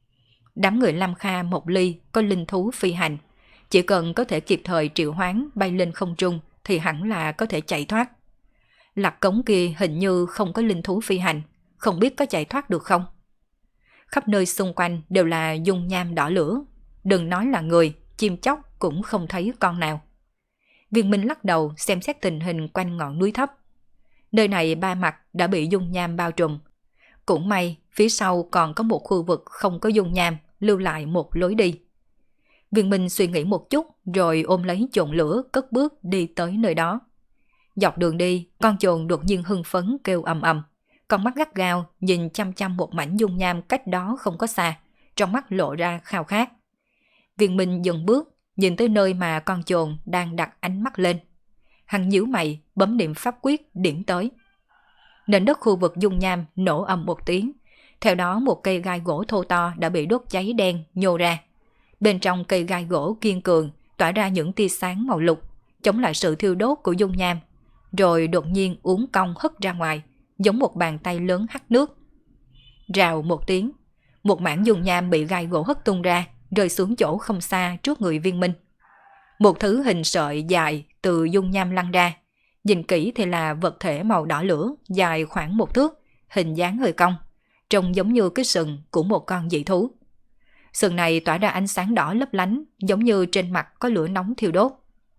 Speaker 1: Đám người Lam Kha Mộc Ly có linh thú phi hành, chỉ cần có thể kịp thời triệu hoán bay lên không trung thì hẳn là có thể chạy thoát. Lạc Cống kia hình như không có linh thú phi hành, không biết có chạy thoát được không. Khắp nơi xung quanh đều là dung nham đỏ lửa, đừng nói là người, chim chóc cũng không thấy con nào. Viên Minh lắc đầu xem xét tình hình quanh ngọn núi thấp. Nơi này ba mặt đã bị dung nham bao trùm. Cũng may phía sau còn có một khu vực không có dung nham, lưu lại một lối đi. Viên Minh suy nghĩ một chút rồi ôm lấy chồn lửa cất bước đi tới nơi đó. Dọc đường đi, con chồn đột nhiên hưng phấn kêu ầm ầm, con mắt gắt gao nhìn chăm chăm một mảnh dung nham cách đó không có xa, trong mắt lộ ra khao khát. Viên Minh dừng bước, nhìn tới nơi mà con chồn đang đặt ánh mắt lên. Hắn nhíu mày, bấm niệm pháp quyết điểm tới. Nền đất khu vực dung nham nổ ầm một tiếng, theo đó một cây gai gỗ thô to đã bị đốt cháy đen nhô ra. Bên trong cây gai gỗ kiên cường tỏa ra những tia sáng màu lục, chống lại sự thiêu đốt của dung nham, rồi đột nhiên uốn cong hất ra ngoài, giống một bàn tay lớn hắt nước. Rào một tiếng, một mảng dung nham bị gai gỗ hất tung ra, rơi xuống chỗ không xa trước người Viên Minh. Một thứ hình sợi dài từ dung nham lăn ra, nhìn kỹ thì là vật thể màu đỏ lửa dài khoảng 1 thước, hình dáng hơi cong, trông giống như cái sừng của một con dị thú. Sừng này tỏa ra ánh sáng đỏ lấp lánh, giống như trên mặt có lửa nóng thiêu đốt.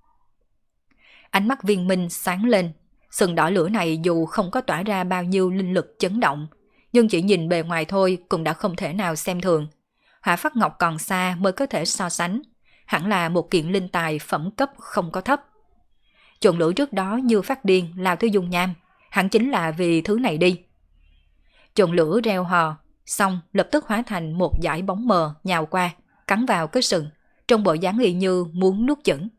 Speaker 1: Ánh mắt Viên Minh sáng lên, sừng đỏ lửa này dù không có tỏa ra bao nhiêu linh lực chấn động, nhưng chỉ nhìn bề ngoài thôi cũng đã không thể nào xem thường. Hỏa Phát Ngọc còn xa mới có thể so sánh, hẳn là một kiện linh tài phẩm cấp không có thấp. Chồn lửa trước đó như phát điên lao tới dung nham, hẳn chính là vì thứ này đi. Chồn lửa reo hò, xong lập tức hóa thành một dải bóng mờ nhào qua, cắn vào cái sừng, trong bộ dáng y như muốn nuốt chửng.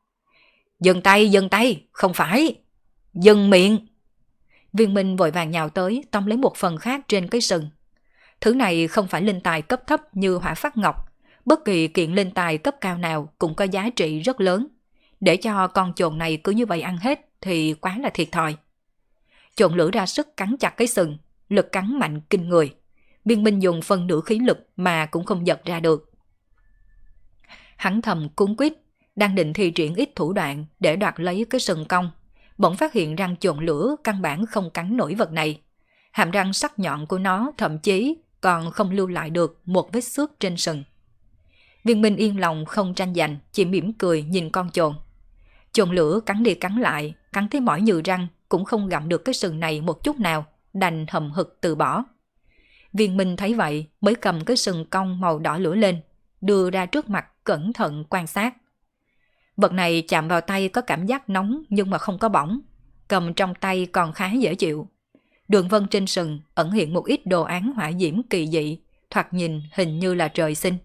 Speaker 1: Dừng tay, không phải, dừng miệng. Viên Minh vội vàng nhào tới tóm lấy một phần khác trên cái sừng. Thứ này không phải linh tài cấp thấp như Hỏa Phát Ngọc, bất kỳ kiện linh tài cấp cao nào cũng có giá trị rất lớn. Để cho con chồn này cứ như vậy ăn hết thì quá là thiệt thòi. Chồn lửa ra sức cắn chặt cái sừng, lực cắn mạnh kinh người. Viên Minh dùng phân nửa khí lực mà cũng không giật ra được. Hắn thầm cuống quýt, đang định thi triển ít thủ đoạn để đoạt lấy cái sừng cong, bỗng phát hiện răng chồn lửa căn bản không cắn nổi vật này. Hàm răng sắc nhọn của nó thậm chí còn không lưu lại được một vết xước trên sừng. Viên Minh yên lòng không tranh giành, chỉ mỉm cười nhìn con chồn. Chồn lửa cắn đi cắn lại, cắn thấy mỏi nhừ răng cũng không gặm được cái sừng này một chút nào, đành hậm hực từ bỏ. Viên Minh thấy vậy mới cầm cái sừng cong màu đỏ lửa lên, đưa ra trước mặt cẩn thận quan sát. Vật này chạm vào tay có cảm giác nóng nhưng mà không có bỏng, cầm trong tay còn khá dễ chịu. Đường vân trên sừng ẩn hiện một ít đồ án hỏa diễm kỳ dị, thoạt nhìn hình như là trời sinh.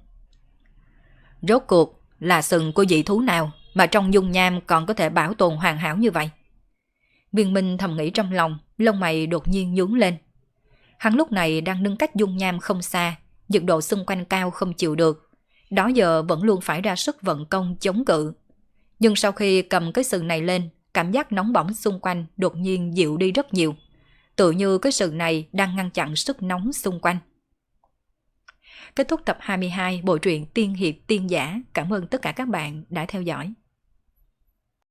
Speaker 1: Rốt cuộc là sừng của dị thú nào mà trong dung nham còn có thể bảo tồn hoàn hảo như vậy? Viên Minh thầm nghĩ trong lòng, lông mày đột nhiên nhướng lên. Hắn lúc này đang đứng cách dung nham không xa, nhiệt độ xung quanh cao không chịu được, đó giờ vẫn luôn phải ra sức vận công chống cự. Nhưng sau khi cầm cái sừng này lên, cảm giác nóng bỏng xung quanh đột nhiên dịu đi rất nhiều. Tự như cái sừng này đang ngăn chặn sức nóng xung quanh. Kết thúc tập 22 bộ truyện Tiên Hiệp Tiên Giả. Cảm ơn tất cả các bạn đã theo dõi.